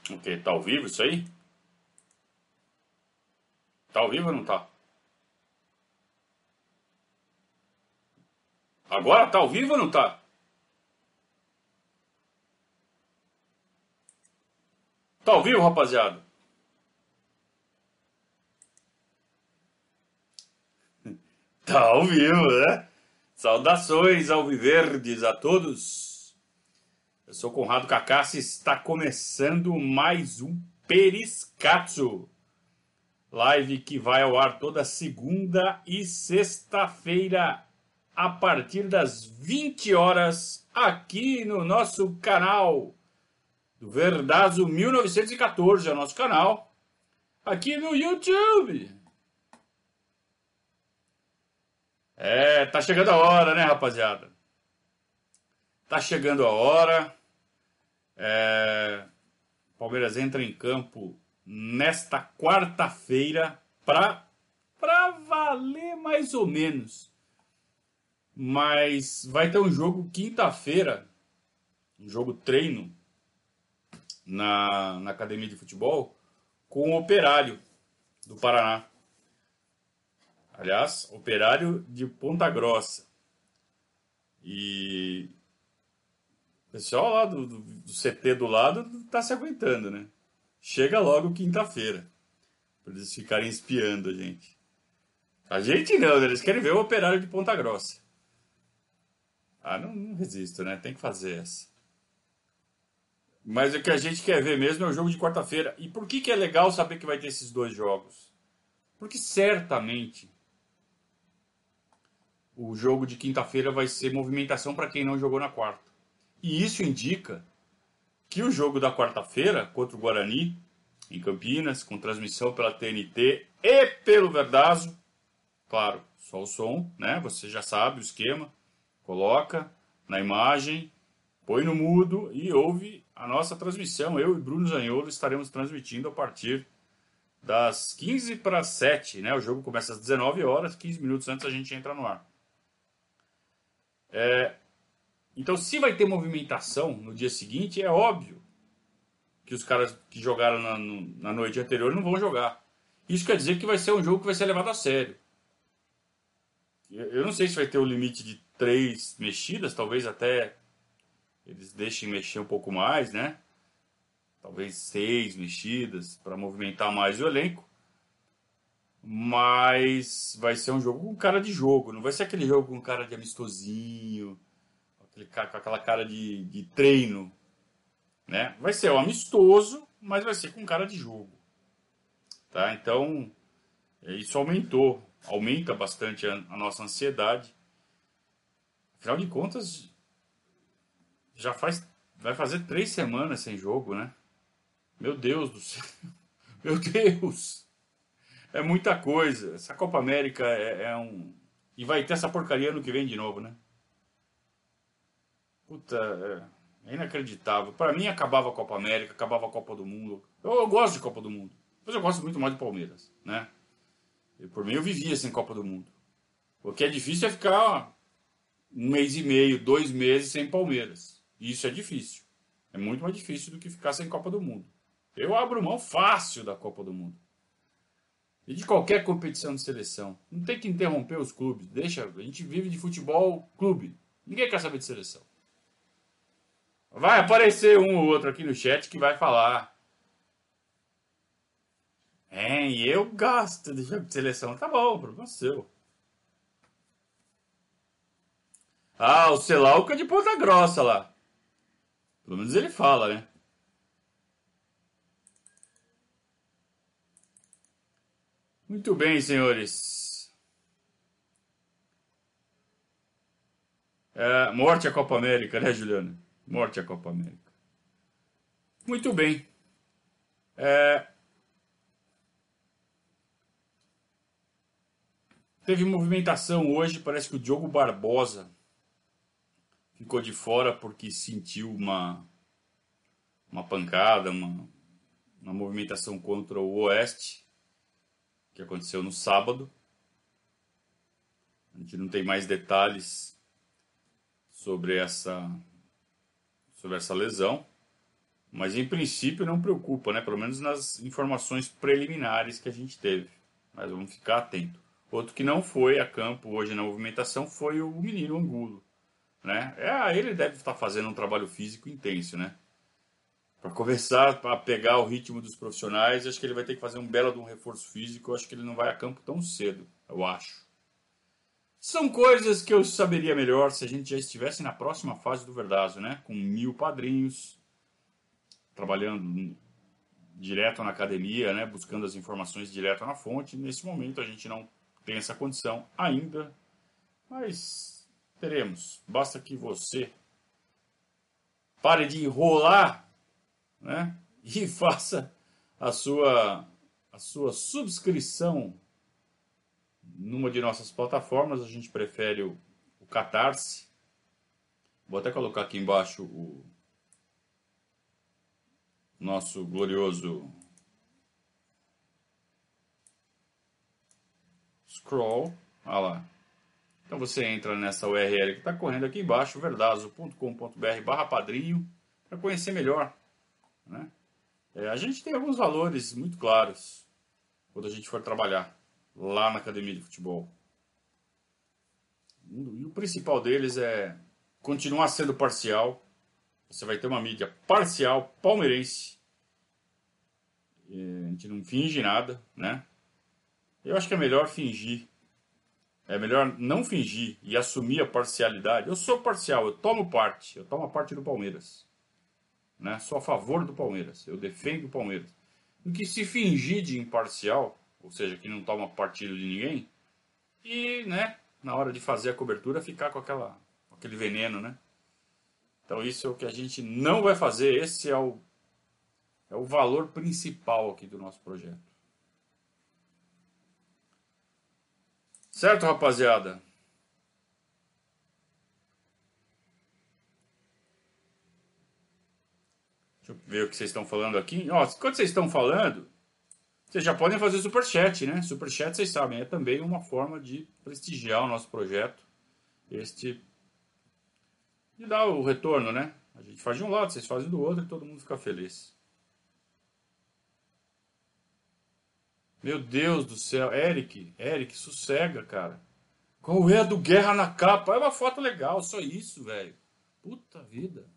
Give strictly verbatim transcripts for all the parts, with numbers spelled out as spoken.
O quê? Tá ao vivo isso aí? Tá ao vivo ou não tá? Agora tá ao vivo ou não tá? Tá ao vivo, rapaziada? Tá ao vivo, né? Saudações alviverdes a todos. Eu sou Conrado Cacassi e está começando mais um Periscatso. Live que vai ao ar toda segunda e sexta-feira a partir das vinte horas aqui no nosso canal do Verdazo mil novecentos e quatorze, é o nosso canal aqui no YouTube. É, tá chegando a hora, né, rapaziada? Tá chegando a hora. É, Palmeiras entra em campo nesta quarta-feira pra, pra valer mais ou menos. Mas vai ter um jogo quinta-feira, um jogo treino na, na academia de futebol com o Operário do Paraná. Aliás, Operário de Ponta Grossa. E o pessoal lá do, do, do C T do lado tá se aguentando, né? Chega logo quinta-feira, para eles ficarem espiando a gente. A gente não, né? Eles querem ver o Operário de Ponta Grossa. Ah, não, não resisto, né? Tem que fazer essa. Mas o que a gente quer ver mesmo é o jogo de quarta-feira. E por que, que é legal saber que vai ter esses dois jogos? Porque certamente o jogo de quinta-feira vai ser movimentação para quem não jogou na quarta. E isso indica que o jogo da quarta-feira contra o Guarani, em Campinas, com transmissão pela T N T e pelo Verdazo, claro, só o som, né? Você já sabe o esquema. Coloca na imagem, põe no mudo e ouve a nossa transmissão. Eu e Bruno Zaniolo estaremos transmitindo a partir das quinze para as sete, né? O jogo começa às dezenove horas, quinze minutos antes a gente entra no ar. É, então, se vai ter movimentação no dia seguinte, é óbvio que os caras que jogaram na, no, na noite anterior não vão jogar. Isso quer dizer que vai ser um jogo que vai ser levado a sério. Eu não sei se vai ter o limite de três mexidas, talvez até eles deixem mexer um pouco mais, né? Talvez seis mexidas para movimentar mais o elenco. Mas vai ser um jogo com cara de jogo, não vai ser aquele jogo com cara de amistosinho, aquele, com aquela cara de, de treino, né? Vai ser um amistoso, mas vai ser com cara de jogo, tá? Então, isso aumentou, aumenta bastante a, a nossa ansiedade. Afinal de contas, já faz, vai fazer três semanas sem jogo, né? Meu Deus do céu, meu Deus! É muita coisa. Essa Copa América é, é um. E vai ter essa porcaria ano que vem de novo, né? Puta, é, é inacreditável. Pra mim acabava a Copa América, acabava a Copa do Mundo. Eu, eu gosto de Copa do Mundo. Mas eu gosto muito mais do Palmeiras, né? E por mim eu vivia sem Copa do Mundo. O que é difícil é ficar um mês e meio, dois meses sem Palmeiras. Isso é difícil. É muito mais difícil do que ficar sem Copa do Mundo. Eu abro mão fácil da Copa do Mundo. E de qualquer competição de seleção. Não tem que interromper os clubes. Deixa, a gente vive de futebol clube. Ninguém quer saber de seleção. Vai aparecer um ou outro aqui no chat que vai falar. É, e eu gosto de jogo de seleção. Tá bom, problema é seu. Ah, o Celauca de Ponta Grossa lá. Pelo menos ele fala, né? Muito bem, senhores. É, morte à Copa América, né, Juliana? Morte à Copa América. Muito bem. É, teve movimentação hoje, parece que o Diogo Barbosa ficou de fora porque sentiu uma, uma pancada, uma, uma movimentação contra o Oeste, que aconteceu no sábado. A gente não tem mais detalhes sobre essa, sobre essa lesão. Mas em princípio não preocupa, né? Pelo menos nas informações preliminares que a gente teve. Mas vamos ficar atento. Outro que não foi a campo hoje na movimentação foi o menino Angulo, né? É, ele deve estar fazendo um trabalho físico intenso, né? Para começar a pegar o ritmo dos profissionais, acho que ele vai ter que fazer um belo de um reforço físico. Eu acho que ele não vai a campo tão cedo, eu acho. São coisas que eu saberia melhor se a gente já estivesse na próxima fase do Verdazo, né? Com mil padrinhos, trabalhando direto na academia, né? Buscando as informações direto na fonte. Nesse momento a gente não tem essa condição ainda, mas teremos. Basta que você pare de enrolar, né? E faça a sua, a sua subscrição numa de nossas plataformas. A gente prefere o, o Catarse. Vou até colocar aqui embaixo o nosso glorioso scroll. Olha lá. Então você entra nessa U R L que está correndo aqui embaixo, verdazo ponto com ponto br barra padrinho, para conhecer melhor, né? É, a gente tem alguns valores muito claros quando a gente for trabalhar lá na academia de futebol. E o principal deles é continuar sendo parcial. Você vai ter uma mídia parcial, palmeirense. E a gente não finge nada, né? Eu acho que é melhor fingir. É melhor não fingir e assumir a parcialidade. Eu sou parcial, eu tomo parte. Eu tomo a parte do Palmeiras, né? Sou a favor do Palmeiras. Eu defendo o Palmeiras. Do que se fingir de imparcial, ou seja, que não toma partido de ninguém, e, né, na hora de fazer a cobertura, ficar com aquela, aquele veneno, né? Então isso é o que a gente não vai fazer. Esse é o, é o valor principal aqui do nosso projeto. Certo, rapaziada? Deixa eu ver o que vocês estão falando aqui. Ó, enquanto vocês estão falando, vocês já podem fazer superchat, né? Superchat, vocês sabem, é também uma forma de prestigiar o nosso projeto. Este... E dar o retorno, né? A gente faz de um lado, vocês fazem do outro e todo mundo fica feliz. Meu Deus do céu. Eric, Eric, sossega, cara. Qual é a do Guerra na capa? É uma foto legal, só isso, velho. Puta vida.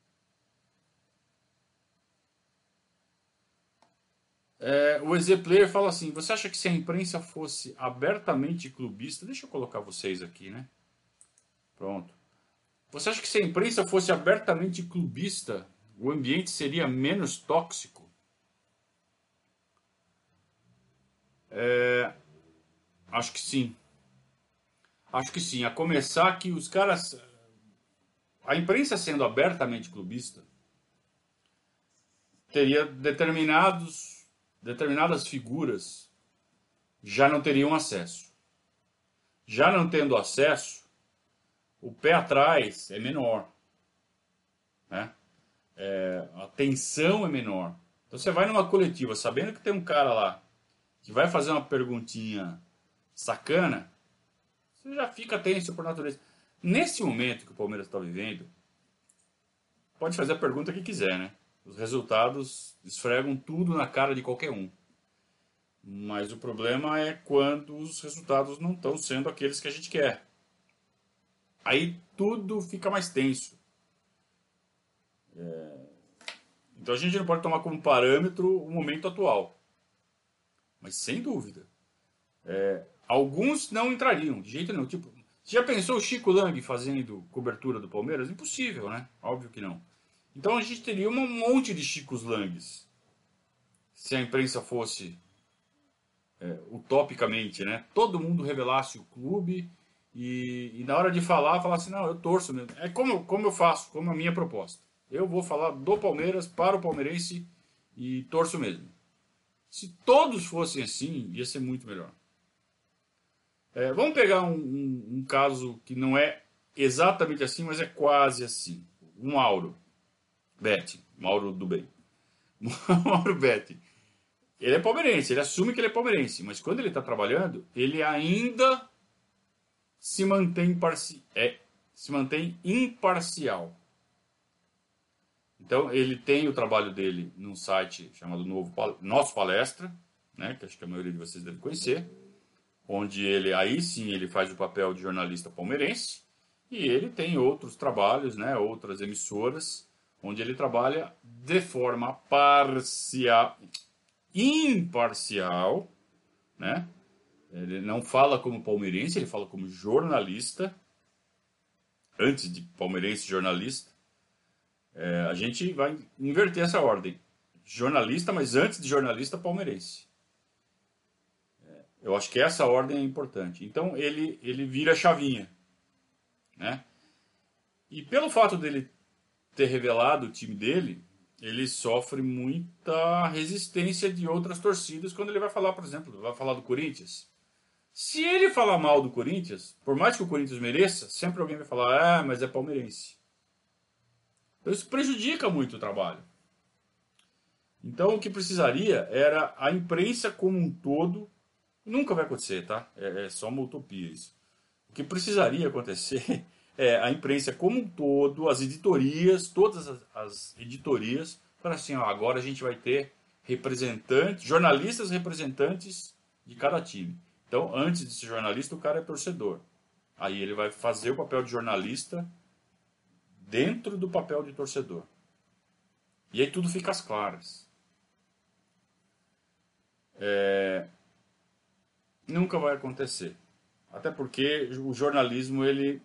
É, o Ezeplayer fala assim: você acha que se a imprensa fosse abertamente clubista. Deixa eu colocar vocês aqui, né? Pronto. Você acha que se a imprensa fosse abertamente clubista, o ambiente seria menos tóxico? É, acho que sim. Acho que sim. A começar que os caras. A imprensa sendo abertamente clubista teria determinados, determinadas figuras já não teriam acesso. Já não tendo acesso, o pé atrás é menor, né? É, a tensão é menor. Então você vai numa coletiva sabendo que tem um cara lá que vai fazer uma perguntinha sacana, você já fica tenso por natureza. Nesse momento que o Palmeiras está vivendo, pode fazer a pergunta que quiser, né? Os resultados esfregam tudo na cara de qualquer um. Mas o problema é quando os resultados não estão sendo aqueles que a gente quer. Aí tudo fica mais tenso. É... Então a gente não pode tomar como parâmetro o momento atual. Mas sem dúvida. É... Alguns não entrariam, de jeito nenhum. Tipo, você já pensou o Chico Lang fazendo cobertura do Palmeiras? Impossível, né? Óbvio que não. Então a gente teria um monte de Chicos Langs. Se a imprensa fosse é, utopicamente, né? Todo mundo revelasse o clube e, e na hora de falar, falasse, não, eu torço mesmo. É como, como eu faço, como a minha proposta. Eu vou falar do Palmeiras para o palmeirense e torço mesmo. Se todos fossem assim, ia ser muito melhor. É, vamos pegar um, um, um caso que não é exatamente assim, mas é quase assim. O Mauro Betti, Mauro do bem. Mauro Betti. Ele é palmeirense, ele assume que ele é palmeirense, mas quando ele está trabalhando, ele ainda se mantém, parci é, se mantém imparcial. Então, ele tem o trabalho dele num site chamado Novo, Nosso Palestra, né, que acho que a maioria de vocês deve conhecer, onde ele, aí sim, ele faz o papel de jornalista palmeirense, e ele tem outros trabalhos, né, outras emissoras, onde ele trabalha de forma parcial, imparcial, né? Ele não fala como palmeirense, ele fala como jornalista, antes de palmeirense jornalista. É, a gente vai inverter essa ordem. Jornalista, mas antes de jornalista, palmeirense. É, eu acho que essa ordem é importante. Então ele, ele vira chavinha, né? E pelo fato dele ter revelado o time dele, ele sofre muita resistência de outras torcidas quando ele vai falar, por exemplo, vai falar do Corinthians. Se ele falar mal do Corinthians, por mais que o Corinthians mereça, sempre alguém vai falar, ah, mas é palmeirense. Então isso prejudica muito o trabalho. Então o que precisaria era a imprensa como um todo, nunca vai acontecer, tá? É, é só uma utopia isso. O que precisaria acontecer é a imprensa como um todo, as editorias, todas as, as editorias, para assim, ó, agora a gente vai ter representantes, jornalistas representantes de cada time. Então, antes de ser jornalista, o cara é torcedor. Aí ele vai fazer o papel de jornalista dentro do papel de torcedor. E aí tudo fica às claras. É... Nunca vai acontecer. Até porque o jornalismo, ele...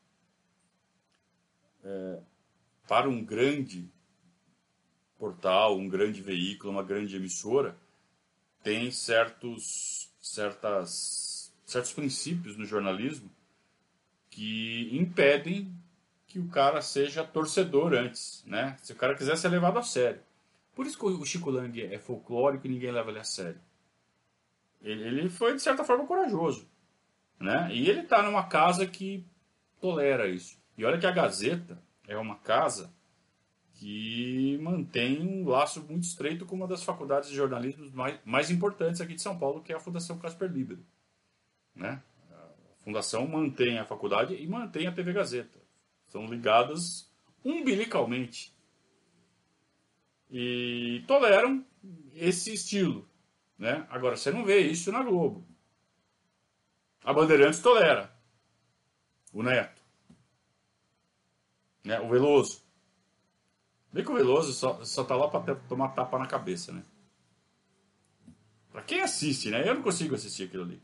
É... Para um grande portal, um grande veículo, uma grande emissora, tem certos, certas, certos princípios no jornalismo que impedem que o cara seja torcedor antes, né? Se o cara quiser ser levado a sério. Por isso que o Chico Lang é folclórico e ninguém leva ele a sério. Ele foi, de certa forma, corajoso, né? E ele está numa casa que tolera isso. E olha que a Gazeta é uma casa que mantém um laço muito estreito com uma das faculdades de jornalismo mais, mais importantes aqui de São Paulo, que é a Fundação Casper Libero, né? A fundação mantém a faculdade e mantém a T V Gazeta. São ligadas umbilicalmente. E toleram esse estilo, né? Agora, você não vê isso na Globo. A Bandeirantes tolera. O Neto. Né? O Veloso. Bem que o Veloso só, só tá lá para tomar tapa na cabeça, né? Pra quem assiste, né? Eu não consigo assistir aquilo ali.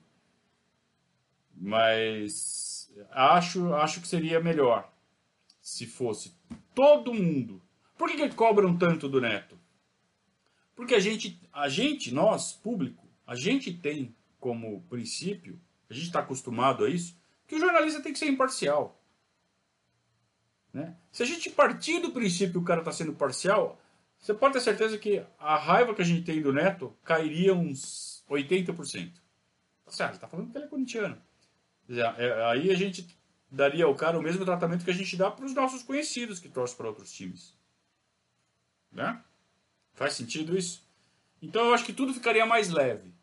Mas acho, acho que seria melhor se fosse todo mundo. Por que, que cobram tanto do Neto? Porque a gente, a gente, nós, público, a gente tem como princípio, a gente está acostumado a isso, que o jornalista tem que ser imparcial. Né? Se a gente partir do princípio que o cara está sendo parcial, você pode ter certeza que a raiva que a gente tem do Neto cairia uns oitenta por cento. Tá certo, está falando que ele é corintiano. Quer dizer, é, aí a gente daria ao cara o mesmo tratamento que a gente dá para os nossos conhecidos que torcem para outros times. Né? Faz sentido isso? Então eu acho que tudo ficaria mais leve.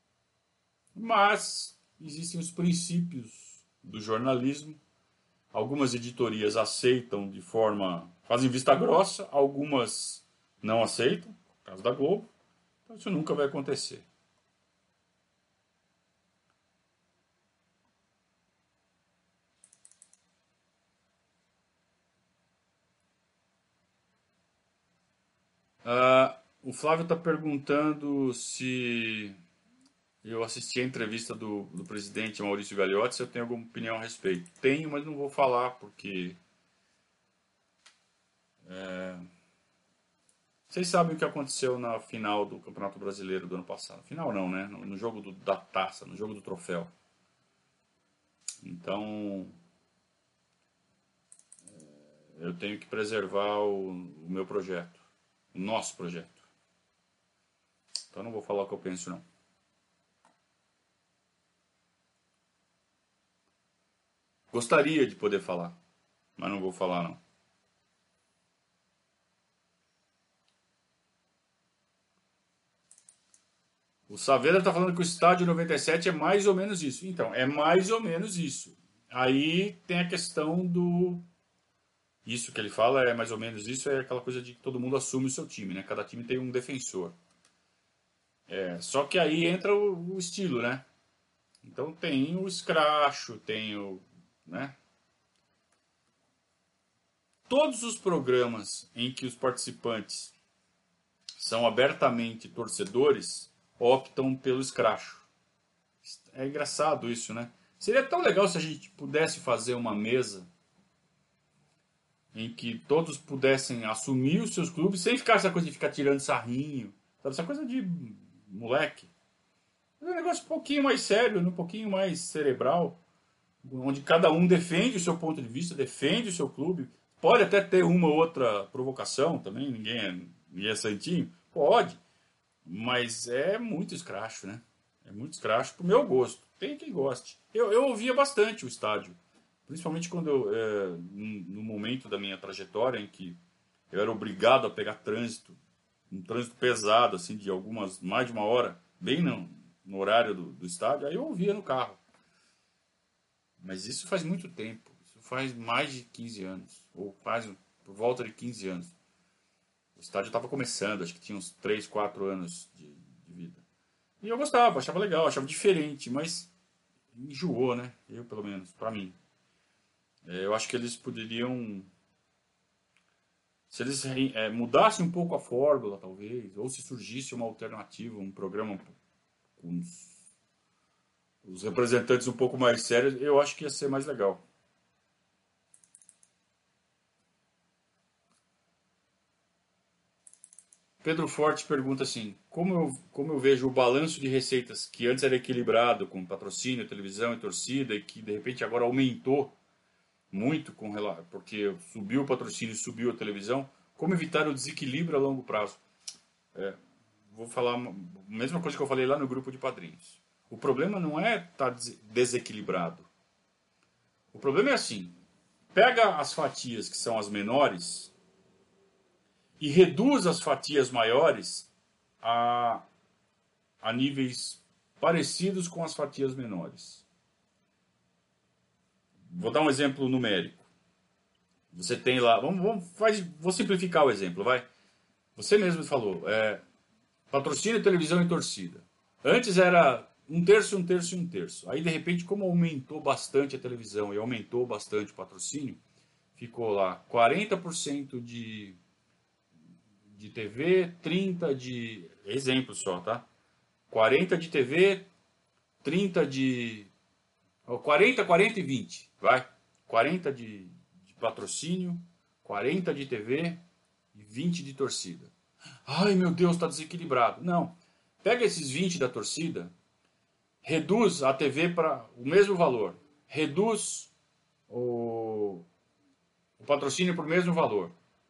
Mas existem os princípios do jornalismo. Algumas editorias aceitam de forma... fazem vista grossa, algumas não aceitam, no caso da Globo. Então isso nunca vai acontecer. Uh, o Flávio está perguntando se eu assisti a entrevista do, do presidente Maurício Gagliotti, se eu tenho alguma opinião a respeito. Tenho, mas não vou falar porque... É, vocês sabem o que aconteceu na final do Campeonato Brasileiro do ano passado. Final não, né? No, no jogo do, da taça, no jogo do troféu. Então... É, eu tenho que preservar o, o meu projeto. O nosso projeto. Então não vou falar o que eu penso, não. Gostaria de poder falar, mas não vou falar, não. O Saavedra está falando que o estádio noventa e sete é mais ou menos isso. Então, é mais ou menos isso. Aí tem a questão do Isso que ele fala é mais ou menos isso, é aquela coisa de que todo mundo assume o seu time, né? Cada time tem um defensor. É, só que aí entra o, o estilo, né? Então tem o escracho, tem o, né? Todos os programas em que os participantes são abertamente torcedores optam pelo escracho. É engraçado isso, né? Seria tão legal se a gente pudesse fazer uma mesa em que todos pudessem assumir os seus clubes sem ficar essa coisa de ficar tirando sarrinho, sabe? Essa coisa de moleque. É um negócio um pouquinho mais sério, um pouquinho mais cerebral, onde cada um defende o seu ponto de vista, defende o seu clube. Pode até ter uma ou outra provocação também, ninguém é, ninguém é santinho. Pode, mas é muito escracho, né? É muito escracho pro meu gosto. Tem quem goste. Eu, eu ouvia bastante o estádio. Principalmente quando eu, é, no momento da minha trajetória em que eu era obrigado a pegar trânsito, um trânsito pesado, assim, de algumas, mais de uma hora, bem no, no horário do, do estádio, aí eu ouvia no carro. Mas isso faz muito tempo. Isso faz mais de quinze anos. Ou quase por volta de quinze anos. O estádio estava começando, acho que tinha uns três, quatro anos de, de vida. E eu gostava, achava legal, achava diferente, mas enjoou, né? Eu, pelo menos, pra mim. É, eu acho que eles poderiam... Se eles é, mudassem um pouco a fórmula, talvez, ou se surgisse uma alternativa, um programa com os, os representantes um pouco mais sérios, eu acho que ia ser mais legal. Pedro Forte pergunta assim: como eu, como eu vejo o balanço de receitas que antes era equilibrado com patrocínio, televisão e torcida e que de repente agora aumentou muito com rela- porque subiu o patrocínio e subiu a televisão, como evitar o desequilíbrio a longo prazo? Vou falar a mesma coisa que eu falei lá no grupo de padrinhos. O problema não é estar desequilibrado. O problema é assim: pega as fatias que são as menores e reduz as fatias maiores a, a níveis parecidos com as fatias menores. Vou dar um exemplo numérico. Você tem lá, vamos, vamos faz, vou simplificar o exemplo, vai. Você mesmo falou, é, patrocínio, televisão e torcida. Antes era um terço, um terço e um terço. Aí de repente, como aumentou bastante a televisão e aumentou bastante o patrocínio, ficou lá quarenta por cento de de T V, trinta de... Exemplo só, tá? quarenta de T V, trinta de... quarenta, quarenta e vinte, vai. quarenta de, de patrocínio, quarenta de T V e vinte de torcida. Ai, meu Deus, está desequilibrado. Não. Pega esses vinte da torcida, reduz a T V para o mesmo valor. Reduz o, o patrocínio para o mesmo valor.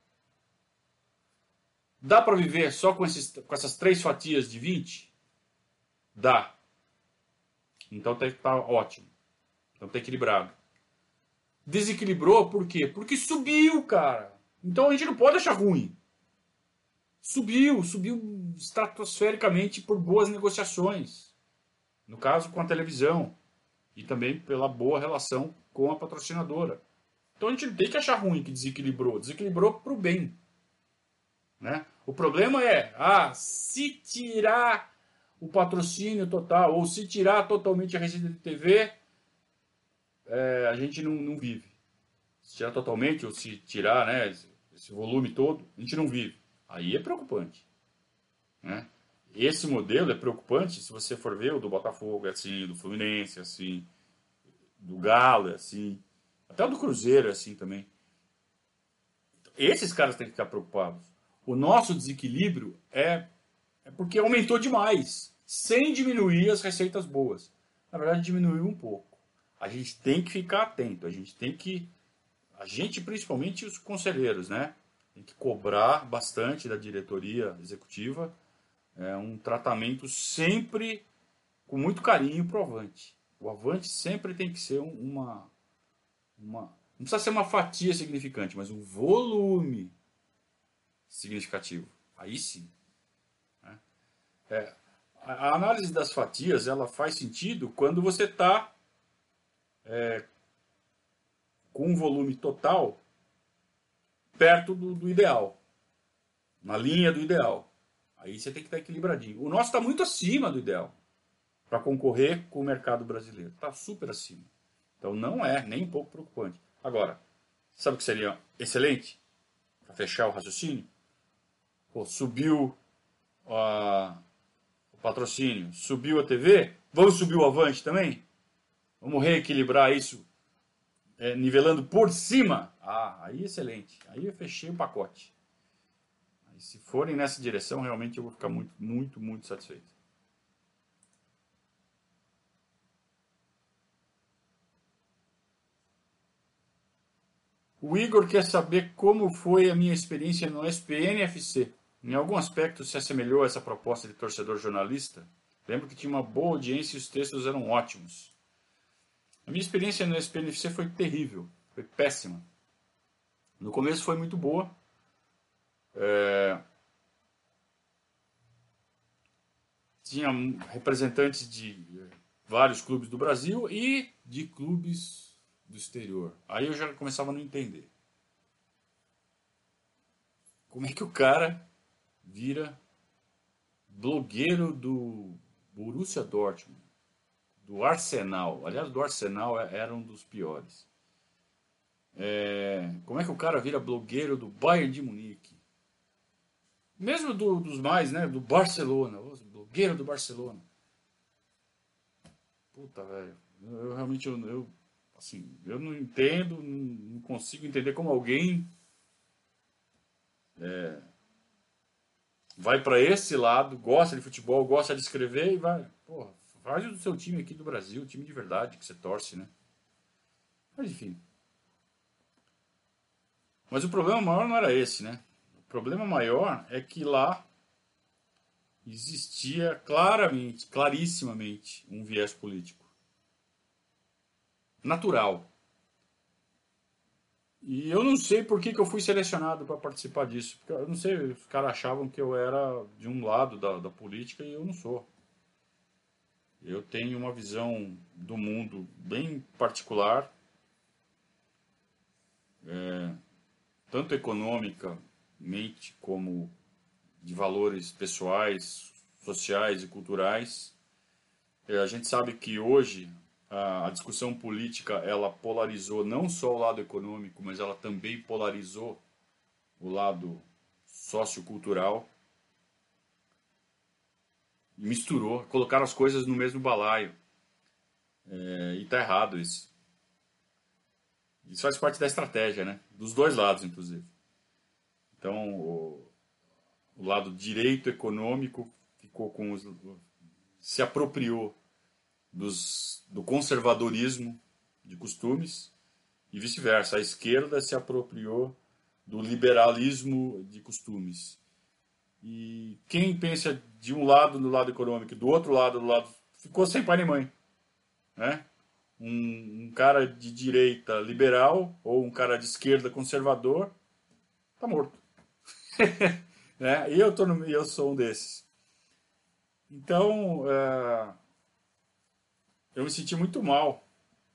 Dá para viver só com, esses, com essas três fatias de vinte? Dá. Então tá, tá ótimo. Então tá equilibrado. Desequilibrou por quê? Porque subiu, cara. Então a gente não pode achar ruim. Subiu, subiu estratosfericamente por boas negociações. No caso com a televisão. E também pela boa relação com a patrocinadora. Então a gente não tem que achar ruim que desequilibrou. Desequilibrou para o bem. Né? O problema é, ah, se tirar o patrocínio total, ou se tirar totalmente a receita de T V, é, a gente não, não vive. Se tirar totalmente, ou se tirar, né, esse volume todo, a gente não vive. Aí é preocupante. Né? Esse modelo é preocupante se você for ver o do Botafogo, é assim, do Fluminense, é assim, do Galo, é assim, até o do Cruzeiro é assim também. Esses caras têm que ficar preocupados. O nosso desequilíbrio é, é porque aumentou demais, sem diminuir as receitas boas. Na verdade, diminuiu um pouco. A gente tem que ficar atento, a gente tem que... A gente, principalmente os conselheiros, né? Tem que cobrar bastante da diretoria executiva é, um tratamento sempre com muito carinho para o Avante. O Avante sempre tem que ser uma, uma... Não precisa ser uma fatia significante, mas um volume significativo. Aí sim. Né? É, a análise das fatias ela faz sentido quando você está é, com um volume total perto do, do ideal, na linha do ideal. Aí você tem que estar equilibradinho. O nosso está muito acima do ideal para concorrer com o mercado brasileiro. Está super acima. Então não é nem um pouco preocupante. Agora, sabe o que seria excelente? Para fechar o raciocínio? Pô, subiu a, o patrocínio, subiu a T V, vamos subir o Avante também? Vamos reequilibrar isso, é, nivelando por cima? Ah, aí excelente. Aí eu fechei o pacote. Aí, se forem nessa direção, realmente eu vou ficar muito, muito, muito satisfeito. O Igor quer saber como foi a minha experiência no S P N F C. Em algum aspecto se assemelhou a essa proposta de torcedor jornalista? Lembro que tinha uma boa audiência e os textos eram ótimos. A minha experiência no S P N F C foi terrível, foi péssima. No começo foi muito boa. É... Tinha representantes de vários clubes do Brasil e de clubes do exterior. Aí eu já começava a não entender. Como é que o cara vira blogueiro do Borussia Dortmund, do Arsenal? Aliás, do Arsenal era um dos piores. É, como é que o cara vira blogueiro do Bayern de Munique? Mesmo do, dos mais, né? Do Barcelona, blogueiro do Barcelona. Puta, velho. Eu, eu realmente eu, eu, assim, eu não entendo, não consigo entender como alguém é, vai para esse lado, gosta de futebol, gosta de escrever e vai, porra, faz do seu time aqui do Brasil, time de verdade que você torce, né? Mas enfim. Mas o problema maior não era esse, né? O problema maior é que lá existia claramente, clarissimamente, um viés político. Natural. E eu não sei por que, que eu fui selecionado para participar disso. Porque eu não sei, os caras achavam que eu era de um lado da, da política e eu não sou. Eu tenho uma visão do mundo bem particular, é, tanto economicamente como de valores pessoais, sociais e culturais. É, a gente sabe que hoje a, a discussão política ela polarizou não só o lado econômico, mas ela também polarizou o lado sociocultural. E misturou, colocaram as coisas no mesmo balaio. É, e tá errado isso. Isso faz parte da estratégia, né? Dos dois lados, inclusive. Então, o, o lado direito econômico ficou com os, se apropriou dos, do conservadorismo de costumes e vice-versa. A esquerda se apropriou do liberalismo de costumes. E quem pensa de um lado no lado econômico e do outro lado do lado ficou sem pai nem mãe, né? Um, um cara de direita liberal ou um cara de esquerda conservador tá morto. Né? E eu, tô no, eu sou um desses. Então, é, eu me senti muito mal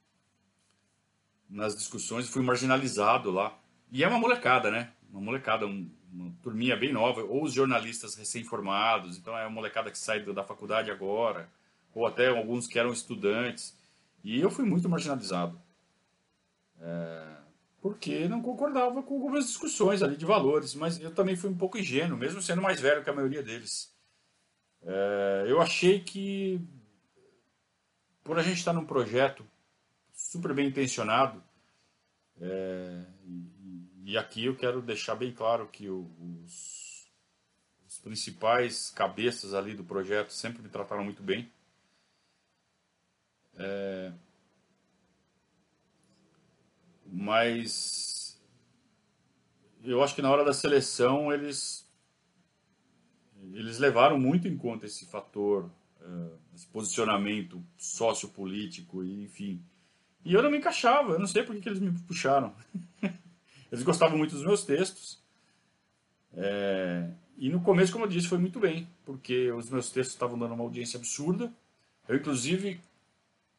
nas discussões, fui marginalizado lá. E é uma molecada, né? Uma molecada, um, uma turminha bem nova, ou os jornalistas recém-formados, então é uma molecada que sai da faculdade agora, ou até alguns que eram estudantes. E eu fui muito marginalizado. É, porque não concordava com algumas discussões ali de valores, mas eu também fui um pouco ingênuo, mesmo sendo mais velho que a maioria deles. É, eu achei que, por a gente estar num projeto super bem intencionado, é, e, e aqui eu quero deixar bem claro que o, os, os principais cabeças ali do projeto sempre me trataram muito bem. É, mas eu acho que na hora da seleção eles eles levaram muito em conta esse fator, uh, esse posicionamento sociopolítico e enfim. E eu não me encaixava, eu não sei por que, que eles me puxaram. Eles gostavam muito dos meus textos. É, e no começo, como eu disse, foi muito bem, porque os meus textos estavam dando uma audiência absurda. Eu inclusive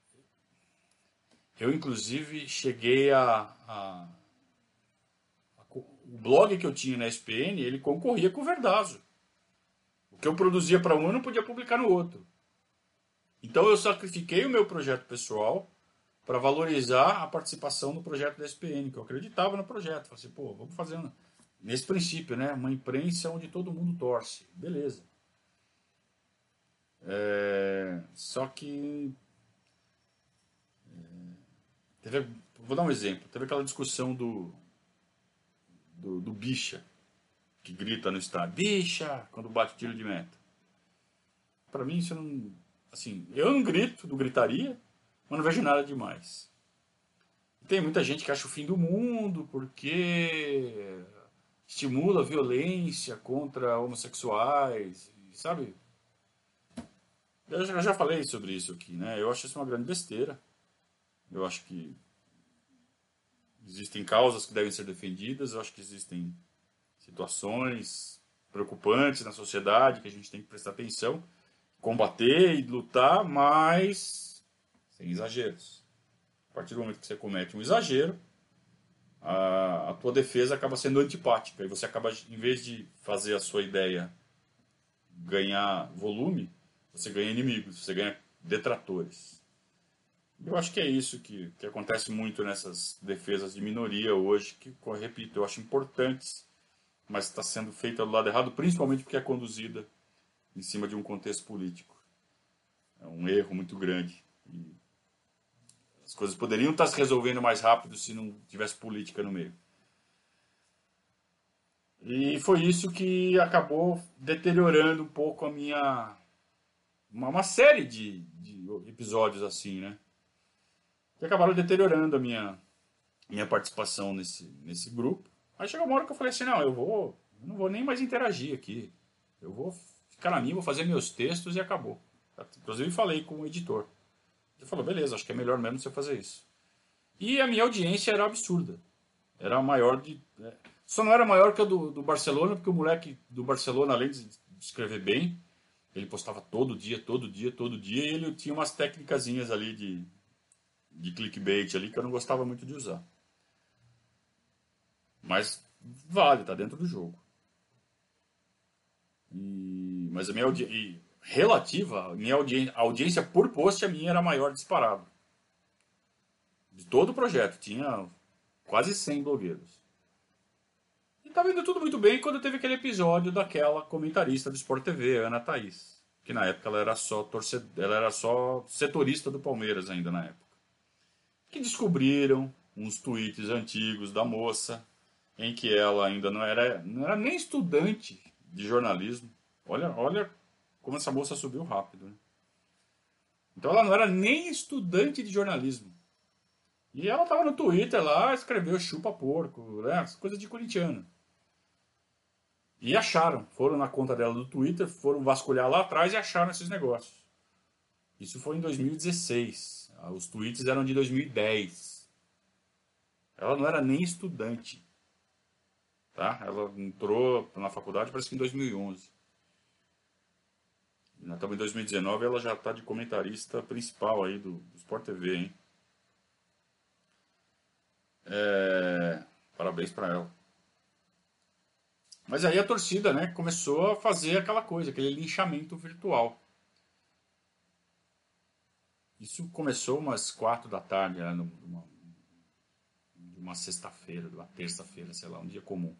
eu inclusive cheguei a, a, a o blog que eu tinha na S P N, ele concorria com o Verdazo. O que eu produzia para um, eu não podia publicar no outro. Então eu sacrifiquei o meu projeto pessoal para valorizar a participação no projeto da S P N, que eu acreditava no projeto. Falei assim, pô, vamos fazer um... nesse princípio, né? Uma imprensa onde todo mundo torce. Beleza. É... Só que... É... Teve... Vou dar um exemplo. Teve aquela discussão do, do, do bicha, que grita no estádio, bicha, quando bate tiro de meta. Para mim, isso não... Assim, eu não grito, não gritaria, mas não vejo nada demais. Tem muita gente que acha o fim do mundo porque estimula a violência contra homossexuais, sabe? Eu já, eu já falei sobre isso aqui, né? Eu acho isso uma grande besteira. Eu acho que existem causas que devem ser defendidas, eu acho que existem situações preocupantes na sociedade que a gente tem que prestar atenção, combater e lutar, mas sem exageros. A partir do momento que você comete um exagero, a, a tua defesa acaba sendo antipática. E você acaba, em vez de fazer a sua ideia ganhar volume, você ganha inimigos, você ganha detratores. Eu acho que é isso que, que acontece muito nessas defesas de minoria hoje, que, eu repito, eu acho importantes, mas está sendo feita do lado errado, principalmente porque é conduzida em cima de um contexto político. É um erro muito grande. E as coisas poderiam estar se resolvendo mais rápido se não tivesse política no meio. E foi isso que acabou deteriorando um pouco a minha... Uma, uma série de, de episódios assim, né? Que acabaram deteriorando a minha, minha participação nesse, nesse grupo. Aí chegou uma hora que eu falei assim, não, eu vou... Eu não vou nem mais interagir aqui. Eu vou ficar na minha, vou fazer meus textos e acabou. Inclusive falei com o editor. Ele falou, beleza, acho que é melhor mesmo você fazer isso. E a minha audiência era absurda. Era a maior de... Só não era maior que a do, do Barcelona, porque o moleque do Barcelona, além de escrever bem, ele postava todo dia, todo dia, todo dia, e ele tinha umas técnicazinhas ali de, de clickbait ali que eu não gostava muito de usar. Mas vale, tá dentro do jogo. E, mas a minha audiência... relativa, minha audiência, a audiência por post a minha era maior disparado. De todo o projeto, tinha quase cem blogueiros. E estava indo tudo muito bem quando teve aquele episódio daquela comentarista do Sport T V, Ana Thaís, que na época ela era só torcedora, ela era só setorista do Palmeiras ainda na época. Que descobriram uns tweets antigos da moça, em que ela ainda não era, não era nem estudante de jornalismo. Olha, olha como essa moça subiu rápido, né? Então ela não era nem estudante de jornalismo. E ela estava no Twitter lá, escreveu chupa porco, né? Coisa de corintiano. E acharam, foram na conta dela do Twitter, foram vasculhar lá atrás e acharam esses negócios. Isso foi em dois mil e dezesseis. Os tweets eram de dois mil e dez. Ela não era nem estudante. Tá? Ela entrou na faculdade parece que em dois mil e onze. Nós estamos em dois mil e dezenove, ela já está de comentarista principal aí do, do Sport T V, hein? É, parabéns para ela. Mas aí a torcida, né, começou a fazer aquela coisa, aquele linchamento virtual. Isso começou umas quatro da tarde, né, numa, uma sexta-feira, uma terça-feira, sei lá, um dia comum.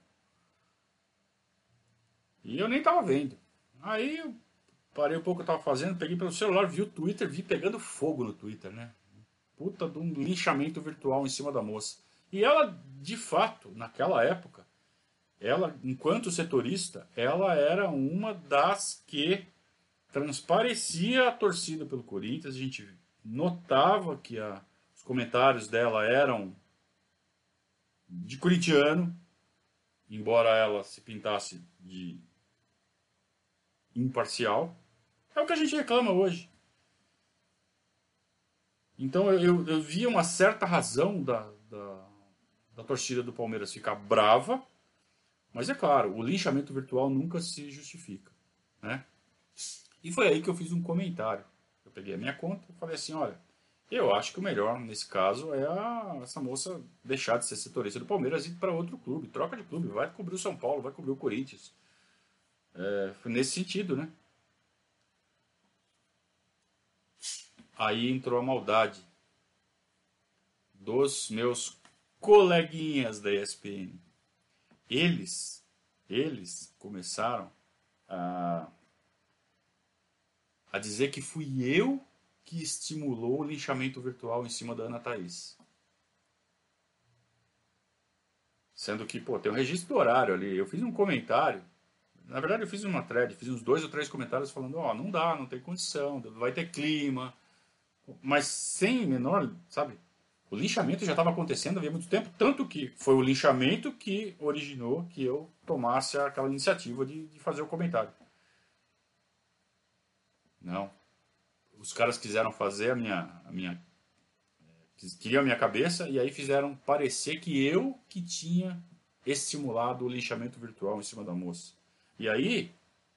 E eu nem estava vendo. Aí eu parei um pouco o que eu estava fazendo, peguei pelo celular, vi o Twitter, vi pegando fogo no Twitter, né? Puta de um linchamento virtual em cima da moça. E ela, de fato, naquela época, ela, enquanto setorista, ela era uma das que transparecia a torcida pelo Corinthians. A gente notava que a, os comentários dela eram de corintiano, embora ela se pintasse de imparcial. É o que a gente reclama hoje. Então eu, eu via uma certa razão da, da, da torcida do Palmeiras ficar brava, mas é claro, o linchamento virtual nunca se justifica, né? E foi aí que eu fiz um comentário. Eu peguei a minha conta e falei assim, olha, Eu acho que o melhor nesse caso é a, essa moça deixar de ser setorista do Palmeiras e ir para outro clube. Troca de clube, vai cobrir o São Paulo, vai cobrir o Corinthians. É, foi nesse sentido, né? Aí entrou a maldade dos meus coleguinhas da E S P N. Eles, eles começaram a, a dizer que fui eu que estimulou o linchamento virtual em cima da Ana Thaís. Sendo que, pô, tem um registro do horário ali. Eu fiz um comentário. Na verdade, eu fiz uma thread, fiz uns dois ou três comentários falando: ó, oh, não dá, não tem condição, vai ter clima. Mas sem menor, sabe? O linchamento já estava acontecendo havia muito tempo, tanto que foi o linchamento que originou que eu tomasse aquela iniciativa de, de fazer o comentário. Não. Os caras quiseram fazer a minha, a minha. Queriam a minha cabeça e aí fizeram parecer que eu que tinha estimulado o linchamento virtual em cima da moça. E aí,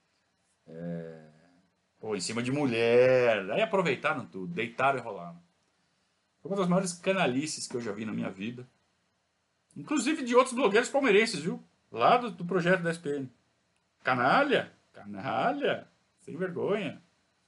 pô, em cima de mulher, aí aproveitaram tudo, deitaram e rolaram. Foi uma das maiores canalices que eu já vi na minha vida. Inclusive de outros blogueiros palmeirenses, viu? Lá do, do projeto da S P N. Canalha, canalha, sem vergonha.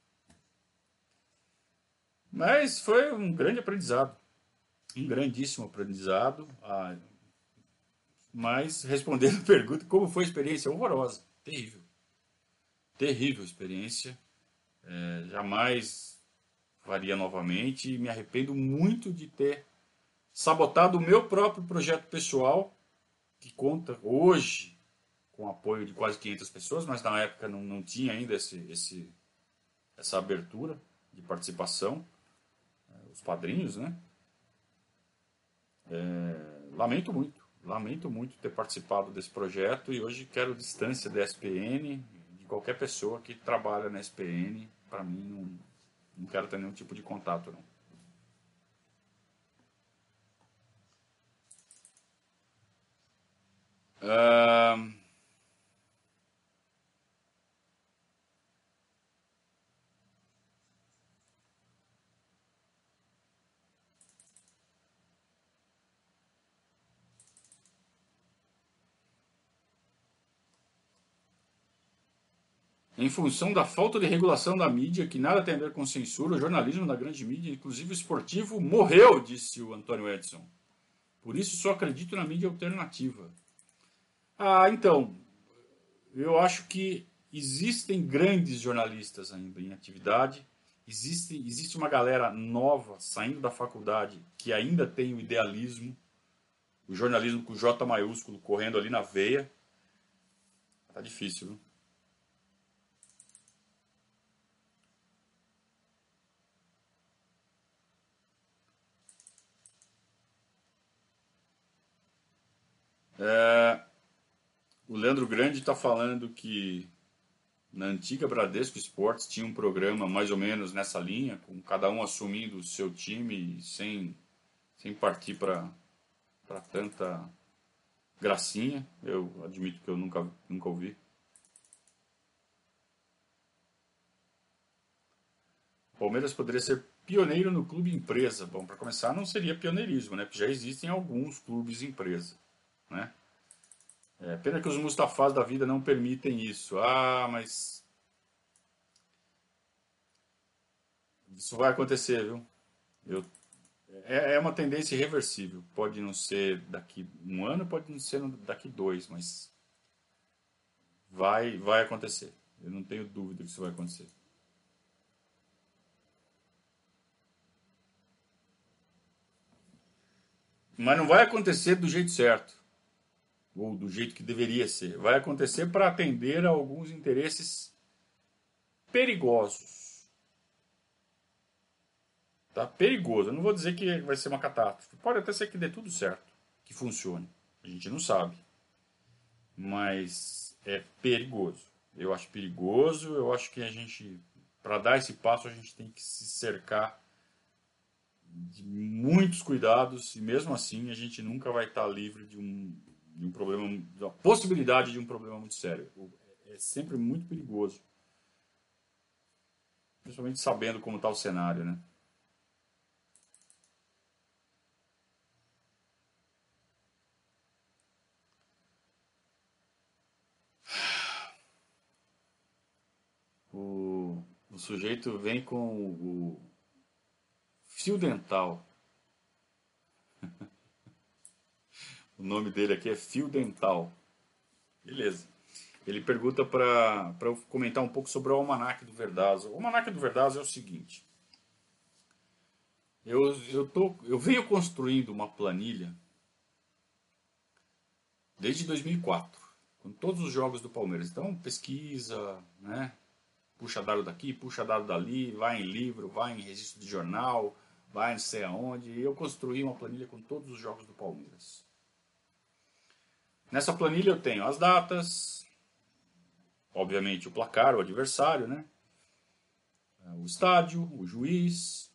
Mas foi um grande aprendizado. Um grandíssimo aprendizado. Ah, mas respondendo a pergunta, como foi a experiência? Horrorosa, terrível. Terrível experiência. É, jamais faria novamente e me arrependo muito de ter sabotado o meu próprio projeto pessoal, que conta hoje com o apoio de quase quinhentas pessoas, mas na época não, não tinha ainda esse, esse, essa abertura de participação, os padrinhos, né? É, lamento muito, lamento muito ter participado desse projeto e hoje quero distância da S P N, de qualquer pessoa que trabalha na S P N, para mim não, não quero ter nenhum tipo de contato, não. Ah, em função da falta de regulação da mídia, que nada tem a ver com censura, o jornalismo da grande mídia, inclusive o esportivo, morreu, disse o Antônio Edson. Por isso só acredito na mídia alternativa. Ah, então, eu acho que existem grandes jornalistas ainda em atividade. Existe, existe uma galera nova saindo da faculdade que ainda tem o idealismo, o jornalismo com J maiúsculo correndo ali na veia. Tá difícil, viu? É, o Leandro Grande está falando que na antiga Bradesco Esportes tinha um programa mais ou menos nessa linha, com cada um assumindo o seu time sem, sem partir para tanta gracinha. Eu admito que eu nunca, nunca ouvi. O Palmeiras poderia ser pioneiro no clube empresa. Bom, para começar, não seria pioneirismo, né? Porque já existem alguns clubes empresa, né? É pena que os Mustafás da vida não permitem isso. Ah, mas isso vai acontecer, viu? Eu, é, é uma tendência irreversível. Pode não ser daqui um ano, pode não ser daqui dois, mas vai, vai acontecer. Eu não tenho dúvida que isso vai acontecer. Mas não vai acontecer do jeito certo, ou do jeito que deveria ser. Vai acontecer para atender a alguns interesses perigosos. Tá? Perigoso. Eu não vou dizer que vai ser uma catástrofe. Pode até ser que dê tudo certo, que funcione. A gente não sabe. Mas é perigoso. Eu acho perigoso. Eu acho que a gente, para dar esse passo, a gente tem que se cercar de muitos cuidados e mesmo assim a gente nunca vai estar livre de um, de um problema, da possibilidade de um problema muito sério. É sempre muito perigoso, principalmente sabendo como está o cenário, né? O sujeito vem com o fio dental. O nome dele aqui é Fio Dental. Beleza. Ele pergunta para eu comentar um pouco sobre o Almanaque do Verdazo. O Almanaque do Verdazo é o seguinte. Eu, eu, tô, eu venho construindo uma planilha desde dois mil e quatro, com todos os jogos do Palmeiras. Então, pesquisa, né? Puxa dado daqui, puxa dado dali, vai em livro, vai em registro de jornal, vai não sei aonde. E eu construí uma planilha com todos os jogos do Palmeiras. Nessa planilha eu tenho as datas, obviamente o placar, o adversário, né? O estádio, o juiz,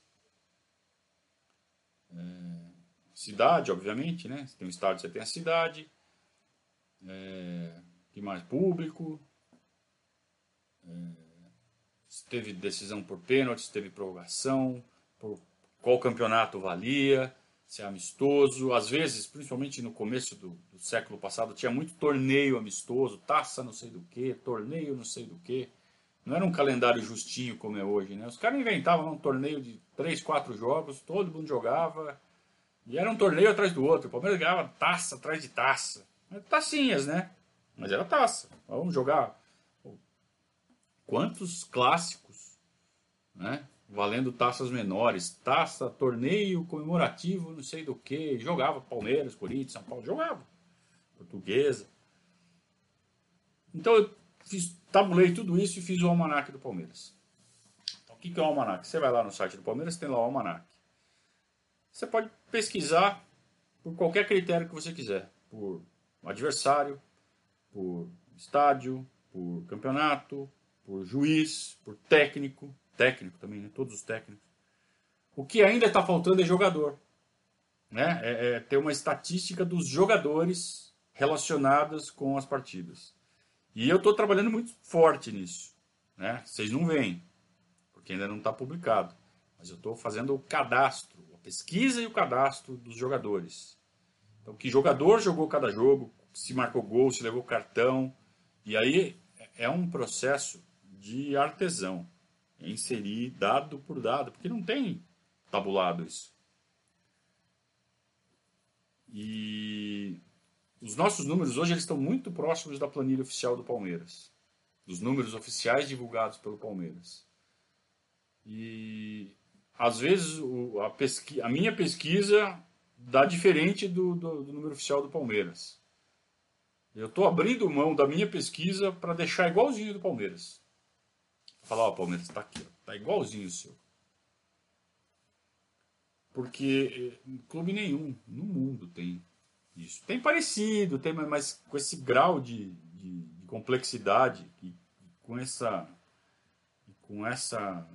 é, cidade, obviamente, né? Você tem o estádio, você tem a cidade, é, que mais? Público, é, se teve decisão por pênalti, se teve prorrogação, por qual campeonato valia, se é amistoso. Às vezes, principalmente no começo do, do século passado, tinha muito torneio amistoso, taça não sei do que, torneio não sei do que. Não era um calendário justinho como é hoje, né? Os caras inventavam um torneio de três, quatro jogos, todo mundo jogava, e era um torneio atrás do outro. O Palmeiras ganhava taça atrás de taça. Tacinhas, né? Mas era taça. Vamos jogar. Quantos clássicos, né? Valendo taças menores, taça, torneio comemorativo, não sei do que, jogava Palmeiras, Corinthians, São Paulo, jogava, Portuguesa. Então eu fiz, tabulei tudo isso e fiz o almanaque do Palmeiras. Então, o que é o almanaque? Você vai lá no site do Palmeiras, tem lá o almanaque. Você pode pesquisar por qualquer critério que você quiser, por adversário, por estádio, por campeonato, por juiz, por técnico, técnico também, né? Todos os técnicos. O que ainda está faltando é jogador, né? É, é ter uma estatística dos jogadores relacionados com as partidas. E eu estou trabalhando muito forte nisso, né? Vocês não veem, porque ainda não está publicado. Mas eu estou fazendo o cadastro, a pesquisa e o cadastro dos jogadores. Então, que jogador jogou cada jogo, se marcou gol, se levou cartão. E aí é um processo de artesão. É inserir dado por dado, porque não tem tabulado isso. E os nossos números hoje eles estão muito próximos da planilha oficial do Palmeiras. Dos números oficiais divulgados pelo Palmeiras. E às vezes o, a, pesqui, a minha pesquisa dá diferente do, do, do número oficial do Palmeiras. Eu estou abrindo mão da minha pesquisa para deixar igualzinho do Palmeiras. Falar, ó, Palmeiras, está aqui, está igualzinho o seu. Porque clube nenhum no mundo tem isso. Tem parecido, tem, mas com esse grau de, de, de complexidade, e com essa, com essa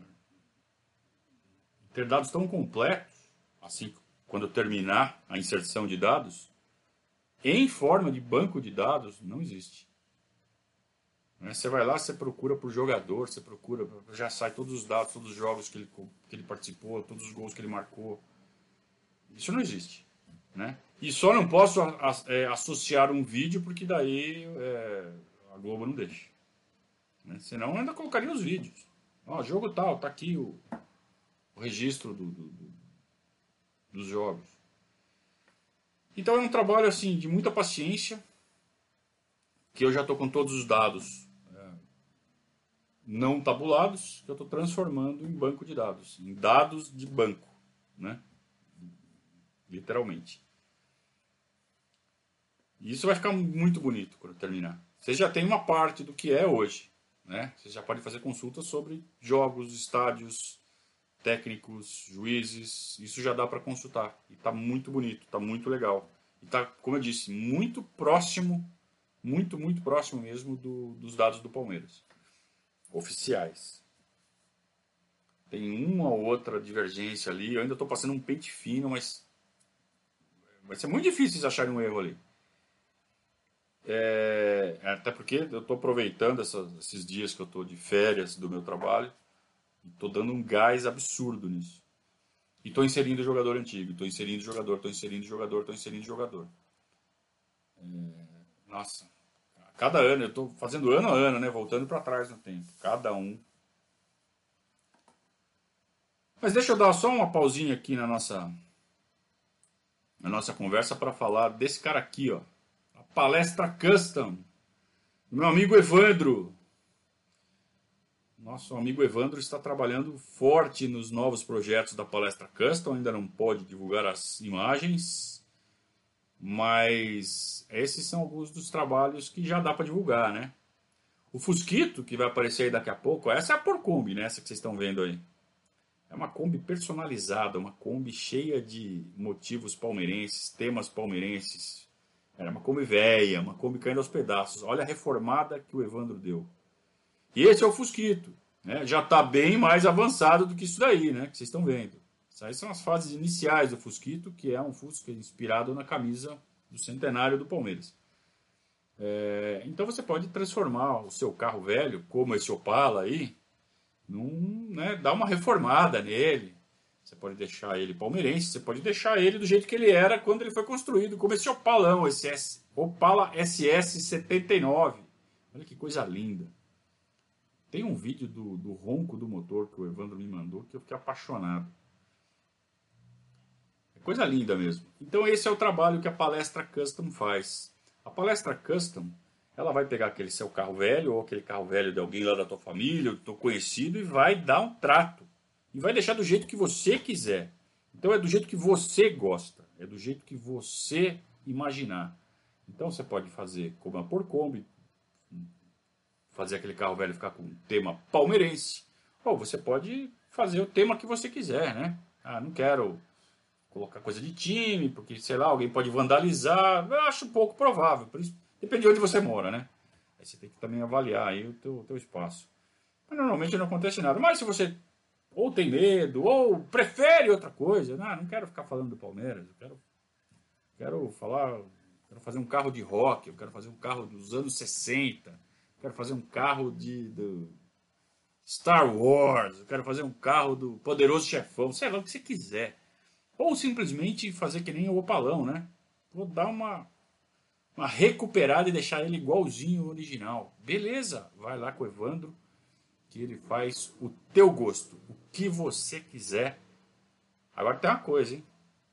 ter dados tão completos, assim, quando eu terminar a inserção de dados, em forma de banco de dados, não existe. Você vai lá, você procura por jogador, você procura, já sai todos os dados, todos os jogos que ele, que ele participou, todos os gols que ele marcou. Isso não existe, né? E só não posso é, associar um vídeo, porque daí é, a Globo não deixa. Né? Senão eu ainda colocaria os vídeos. Ó, jogo tal, tá aqui o, o registro do, do, do, dos jogos. Então é um trabalho assim de muita paciência, que eu já estou com todos os dados é, não tabulados, que eu estou transformando em banco de dados, em dados de banco, né? Literalmente. E isso vai ficar muito bonito quando terminar. Você já tem uma parte do que é hoje, né? Você já pode fazer consultas sobre jogos, estádios, técnicos, juízes. Isso já dá para consultar. E está muito bonito, está muito legal. E está, como eu disse, muito próximo, muito, muito próximo mesmo do, dos dados do Palmeiras. Oficiais. Tem uma ou outra divergência ali. Eu ainda estou passando um pente fino, mas vai ser muito difícil vocês acharem um erro ali. É, até porque eu estou aproveitando essas, esses dias que eu estou de férias do meu trabalho e estou dando um gás absurdo nisso. E estou inserindo jogador antigo, estou inserindo jogador, estou inserindo jogador, estou inserindo jogador. É, nossa, cada ano, eu estou fazendo ano a ano, né, voltando para trás no tempo. Cada um Mas deixa eu dar só uma pausinha aqui na nossa, na nossa conversa para falar desse cara aqui, ó. A Palestra Custom. Meu amigo Evandro. Nosso amigo Evandro está trabalhando forte nos novos projetos da Palestra Custom. Ainda não pode divulgar as imagens, mas esses são alguns dos trabalhos que já dá para divulgar, né? O Fusquito, que vai aparecer aí daqui a pouco, essa é a Porcombi, né? Essa que vocês estão vendo aí. É uma Kombi personalizada, uma Kombi cheia de motivos palmeirenses, temas palmeirenses. Era uma Kombi velha, uma Kombi caindo aos pedaços. Olha a reformada que o Evandro deu. E esse é o Fusquito, né? Já está bem mais avançado do que isso daí, né? Que vocês estão vendo. Essas são as fases iniciais do Fusquito, que é um Fusca inspirado na camisa do centenário do Palmeiras. É, então você pode transformar o seu carro velho, como esse Opala aí, num, né, dar uma reformada nele. Você pode deixar ele palmeirense, você pode deixar ele do jeito que ele era quando ele foi construído, como esse Opalão, esse S, Opala S S setenta e nove. Olha que coisa linda. Tem um vídeo do, do ronco do motor que o Evandro me mandou que eu fiquei apaixonado. É coisa linda mesmo. Então esse é o trabalho que a Palestra Custom faz. A Palestra Custom, ela vai pegar aquele seu carro velho ou aquele carro velho de alguém lá da tua família, do teu conhecido, e vai dar um trato. E vai deixar do jeito que você quiser. Então é do jeito que você gosta. É do jeito que você imaginar. Então você pode fazer como a Porcombi, fazer aquele carro velho ficar com um tema palmeirense. Ou você pode fazer o tema que você quiser, né? Ah, não quero colocar coisa de time, porque, sei lá, alguém pode vandalizar. Eu acho pouco provável. Por isso, depende de onde você mora, né? Aí você tem que também avaliar aí o teu, teu espaço. Mas normalmente não acontece nada. Mas se você ou tem medo, ou prefere outra coisa, não, não quero ficar falando do Palmeiras, eu quero, quero falar, quero fazer um carro de rock, eu quero fazer um carro dos anos sessenta, eu quero fazer um carro de, do Star Wars, eu quero fazer um carro do Poderoso Chefão, sei lá o que você quiser. Ou simplesmente fazer que nem o Opalão, né? Vou dar uma, uma recuperada e deixar ele igualzinho ao original. Beleza, vai lá com o Evandro, que ele faz o teu gosto, o que você quiser. Agora tem uma coisa, hein?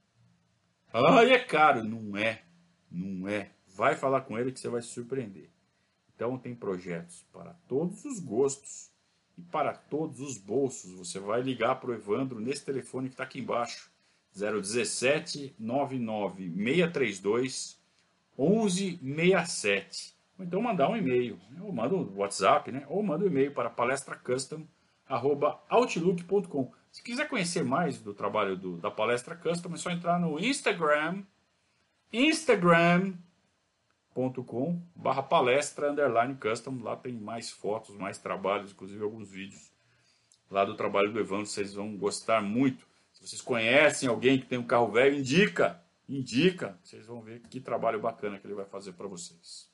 Ai, é caro. Não é, não é. Vai falar com ele que você vai se surpreender. Então tem projetos para todos os gostos e para todos os bolsos. Você vai ligar para o Evandro nesse telefone que está aqui embaixo. zero um sete, nove nove seis três dois, um um seis sete. Ou então mandar um e-mail, né? Ou manda um WhatsApp, né? Ou manda um e-mail para palestracustom arroba outlook ponto com. Se quiser conhecer mais do trabalho do, da Palestra Custom, é só entrar no Instagram, instagram ponto com barra palestra underline custom. Lá tem mais fotos, mais trabalhos, inclusive alguns vídeos lá do trabalho do Evandro. Vocês vão gostar muito. Se vocês conhecem alguém que tem um carro velho, indica, indica. Vocês vão ver que trabalho bacana que ele vai fazer para vocês.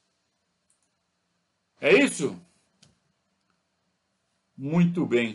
É isso? Muito bem.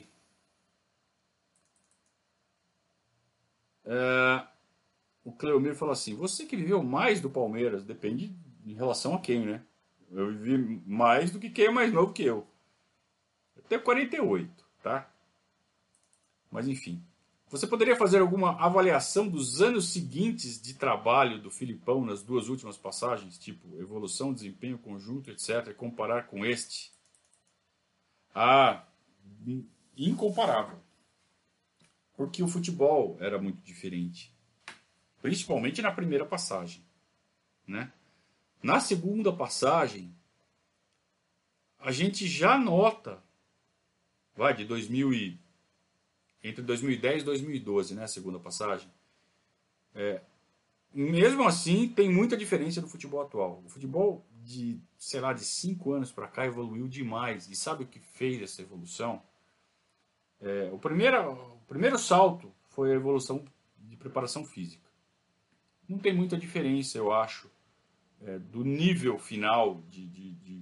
É, o Cleomir falou assim, você que viveu mais do Palmeiras, depende em relação a quem, né? Eu vivi mais do que quem é mais novo que eu. Eu tenho quarenta e oito, tá? Mas enfim. Você poderia fazer alguma avaliação dos anos seguintes de trabalho do Filipão nas duas últimas passagens, tipo evolução, desempenho, conjunto, etcétera, e comparar com este? Ah, incomparável. Porque o futebol era muito diferente. Principalmente na primeira passagem, né? Na segunda passagem, a gente já nota, vai, de dois mil e entre dois mil e dez e dois mil e doze, né, a segunda passagem. É, mesmo assim, tem muita diferença do futebol atual. O futebol de, sei lá, de cinco anos para cá evoluiu demais. E sabe o que fez essa evolução? É, o, primeiro, o primeiro salto foi a evolução de preparação física. Não tem muita diferença, eu acho, é, do nível final de, de, de,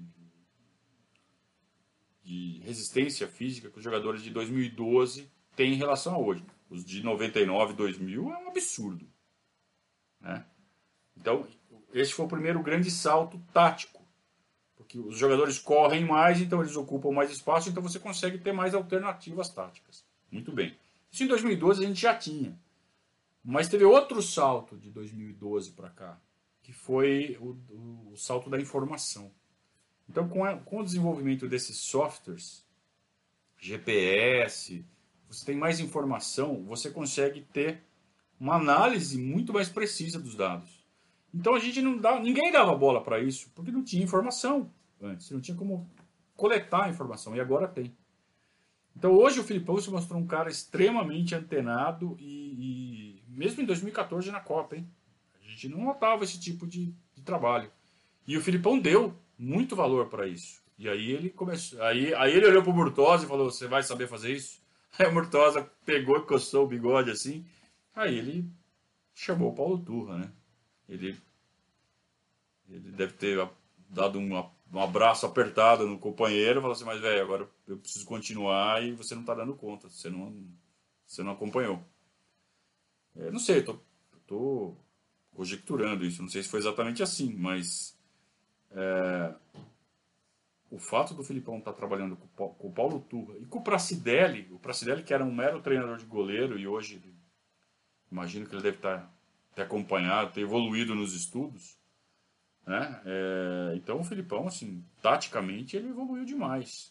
de resistência física que os jogadores de dois mil e doze tem em relação a hoje. Os de noventa e nove, dois mil é um absurdo, né? Então, esse foi o primeiro grande salto tático. Porque os jogadores correm mais, então eles ocupam mais espaço, então você consegue ter mais alternativas táticas. Muito bem. Isso em dois mil e doze a gente já tinha. Mas teve outro salto de dois mil e doze para cá, que foi o, o, o salto da informação. Então, com, a, com o desenvolvimento desses softwares, G P S, você tem mais informação, você consegue ter uma análise muito mais precisa dos dados. Então a gente não dá, ninguém dava bola para isso, porque não tinha informação antes, não tinha como coletar a informação, e agora tem. Então hoje o Filipão se mostrou um cara extremamente antenado e, e mesmo em dois mil e quatorze na Copa, hein? A gente não notava esse tipo de, de trabalho. E o Filipão deu muito valor para isso. E aí ele começou, aí, aí ele olhou pro Murtosa e falou: "Você vai saber fazer isso?" Aí o Murtosa pegou e coçou o bigode assim. Aí ele chamou o Paulo Turra, né? Ele, ele deve ter dado um, um abraço apertado no companheiro e falou assim: "Mas velho, agora eu preciso continuar e você não está dando conta, você não, você não acompanhou." É, não sei, tô, tô conjecturando isso, não sei se foi exatamente assim, mas é, o fato do Filipão estar trabalhando com, com o Paulo Turra e com o Pracidelli, o Pracidelli que era um mero treinador de goleiro e hoje imagino que ele deve estar ter acompanhado, ter evoluído nos estudos, né? É, então o Filipão, assim, taticamente ele evoluiu demais.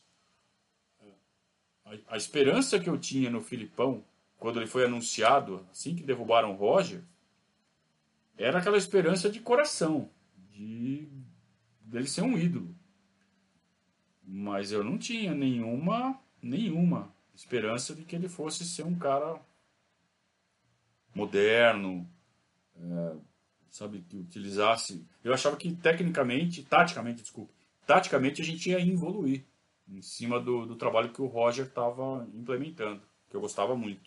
A, a esperança que eu tinha no Filipão quando ele foi anunciado, assim que derrubaram o Roger, era aquela esperança de coração, de dele ser um ídolo. Mas eu não tinha nenhuma, nenhuma esperança de que ele fosse ser um cara moderno, é, sabe, que utilizasse. Eu achava que tecnicamente, taticamente, desculpa, taticamente a gente ia evoluir em cima do, do trabalho que o Roger estava implementando, que eu gostava muito.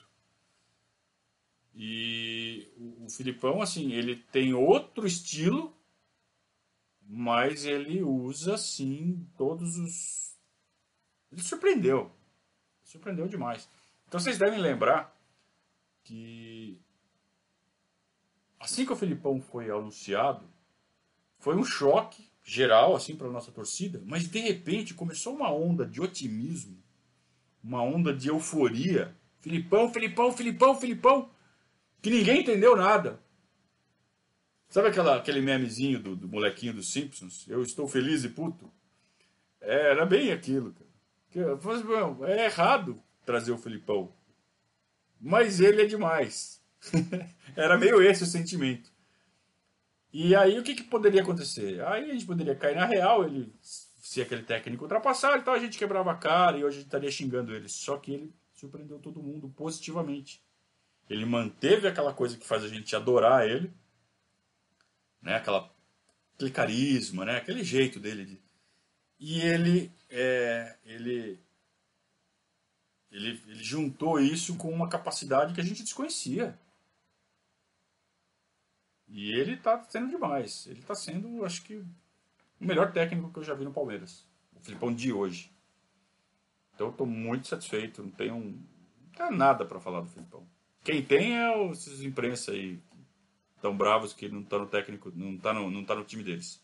E o, o Filipão, assim, ele tem outro estilo, mas ele usa, assim, todos os... Ele surpreendeu. Surpreendeu demais. Então vocês devem lembrar que assim que o Filipão foi anunciado, foi um choque geral, assim, para a nossa torcida, mas de repente começou uma onda de otimismo, uma onda de euforia. Filipão, Filipão, Filipão, Filipão, que ninguém entendeu nada. Sabe aquela, aquele memezinho do, do molequinho dos Simpsons? Eu estou feliz e puto? É, era bem aquilo, cara. Que, é errado trazer o Filipão, mas ele é demais. Era meio esse o sentimento. E aí o que, que poderia acontecer? Aí a gente poderia cair na real, ele ser aquele técnico ultrapassado e tal, a gente quebrava a cara e hoje a gente estaria xingando ele. Só que ele surpreendeu todo mundo positivamente. Ele manteve aquela coisa que faz a gente adorar ele, né? Aquela, aquele carisma, né? Aquele jeito dele. De... E ele, é, ele, ele, ele juntou isso com uma capacidade que a gente desconhecia. E ele está sendo demais. Ele está sendo, acho que, o melhor técnico que eu já vi no Palmeiras. O Filipão de hoje. Então eu estou muito satisfeito. Não tenho, não tenho nada para falar do Filipão. Quem tem é os imprensa aí, tão bravos que não está no técnico, não está no, não tá no time deles.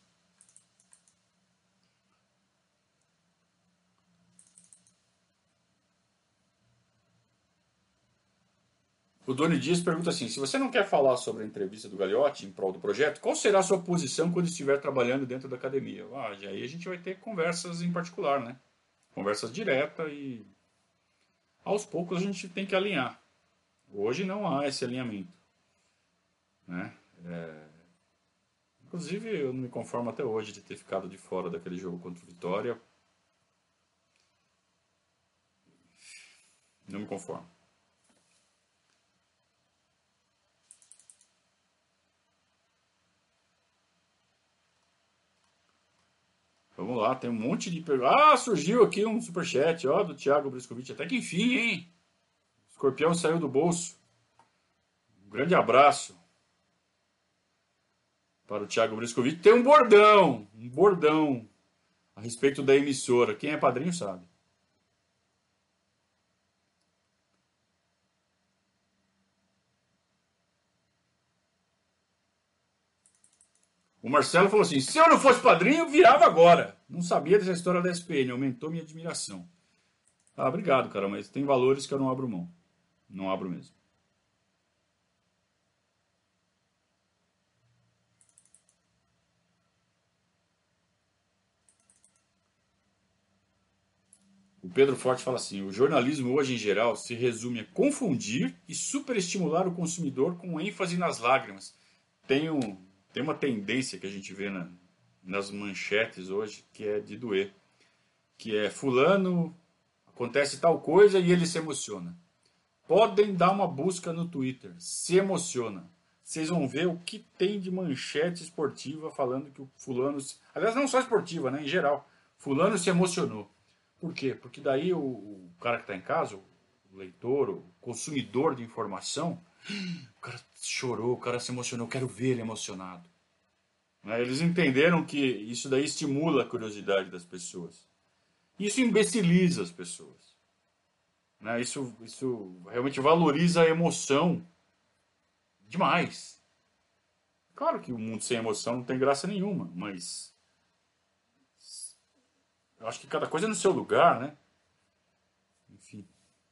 O Doni Dias pergunta assim: se você não quer falar sobre a entrevista do Gagliotti em prol do projeto, qual será a sua posição quando estiver trabalhando dentro da academia? Ah, aí a gente vai ter conversas em particular, né? Conversas diretas e aos poucos a gente tem que alinhar. Hoje não há esse alinhamento, né? É... Inclusive eu não me conformo até hoje de ter ficado de fora daquele jogo contra o Vitória. Não me conformo. Vamos lá, tem um monte de perguntas. Ah, surgiu aqui um superchat, ó, do Thiago Briscovic. Até que enfim, hein? O escorpião saiu do bolso. Um grande abraço para o Thiago Briscovic. Tem um bordão, um bordão a respeito da emissora. Quem é padrinho sabe. O Marcelo falou assim: se eu não fosse padrinho, virava agora. Não sabia dessa história da S P N, aumentou minha admiração. Ah, obrigado, cara, mas tem valores que eu não abro mão. Não abro mesmo. O Pedro Forte fala assim: o jornalismo hoje em geral se resume a confundir e superestimular o consumidor com ênfase nas lágrimas. Tem, um, tem uma tendência que a gente vê na, nas manchetes hoje que é de doer. Que é fulano, acontece tal coisa e ele se emociona. Podem dar uma busca no Twitter, se emociona. Vocês vão ver o que tem de manchete esportiva falando que o fulano... Aliás, não só esportiva, né? Em geral. Fulano se emocionou. Por quê? Porque daí o, o cara que está em casa, o leitor, o consumidor de informação, o cara chorou, o cara se emocionou, eu quero ver ele emocionado. Eles entenderam que isso daí estimula a curiosidade das pessoas. Isso imbeciliza as pessoas. Isso, isso realmente valoriza a emoção demais. Claro que o mundo sem emoção não tem graça nenhuma, mas eu acho que cada coisa é no seu lugar, né? Enfim.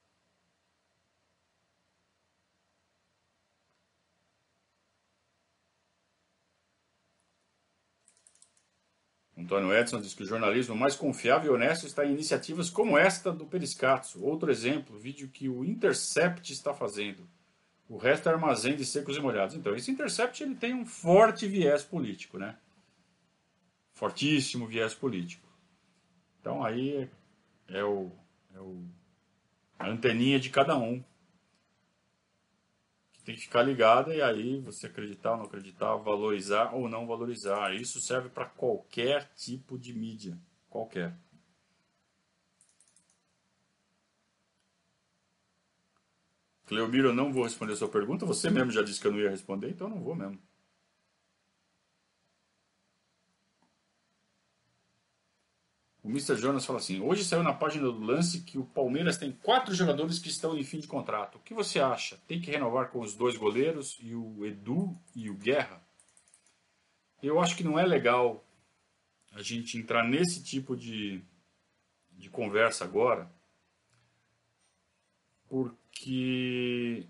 Antônio Edson diz que o jornalismo mais confiável e honesto está em iniciativas como esta do Periscatso. Outro exemplo, vídeo que o Intercept está fazendo. O resto é armazém de secos e molhados. Então, esse Intercept ele tem um forte viés político, né? Fortíssimo viés político. Então, aí é, é, o, é o, a anteninha de cada um. Que tem que ficar ligada e aí você acreditar ou não acreditar, valorizar ou não valorizar. Isso serve para qualquer tipo de mídia. Qualquer. Cleomiro, eu não vou responder a sua pergunta. Você mesmo já disse que eu não ia responder, então eu não vou mesmo. O mister Jonas fala assim: hoje saiu na página do Lance que o Palmeiras tem quatro jogadores que estão em fim de contrato. O que você acha? Tem que renovar com os dois goleiros e o Edu e o Guerra? Eu acho que não é legal a gente entrar nesse tipo de, de conversa agora, porque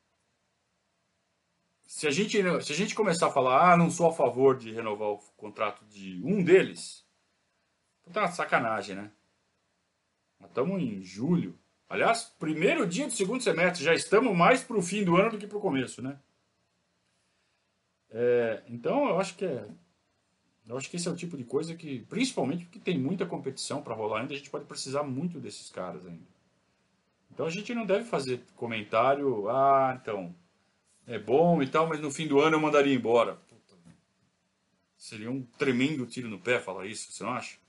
se a gente se a gente começar a falar, ah, não sou a favor de renovar o contrato de um deles, tá uma sacanagem, né? Nós estamos em julho. Aliás, primeiro dia do segundo semestre, já estamos mais para o fim do ano do que para o começo, né? É, então, eu acho que é, eu acho que esse é o tipo de coisa que, principalmente porque tem muita competição para rolar ainda, a gente pode precisar muito desses caras ainda. Então a gente não deve fazer comentário, ah, então, é bom e tal, mas no fim do ano eu mandaria embora. Puta, seria um tremendo tiro no pé falar isso, você não acha?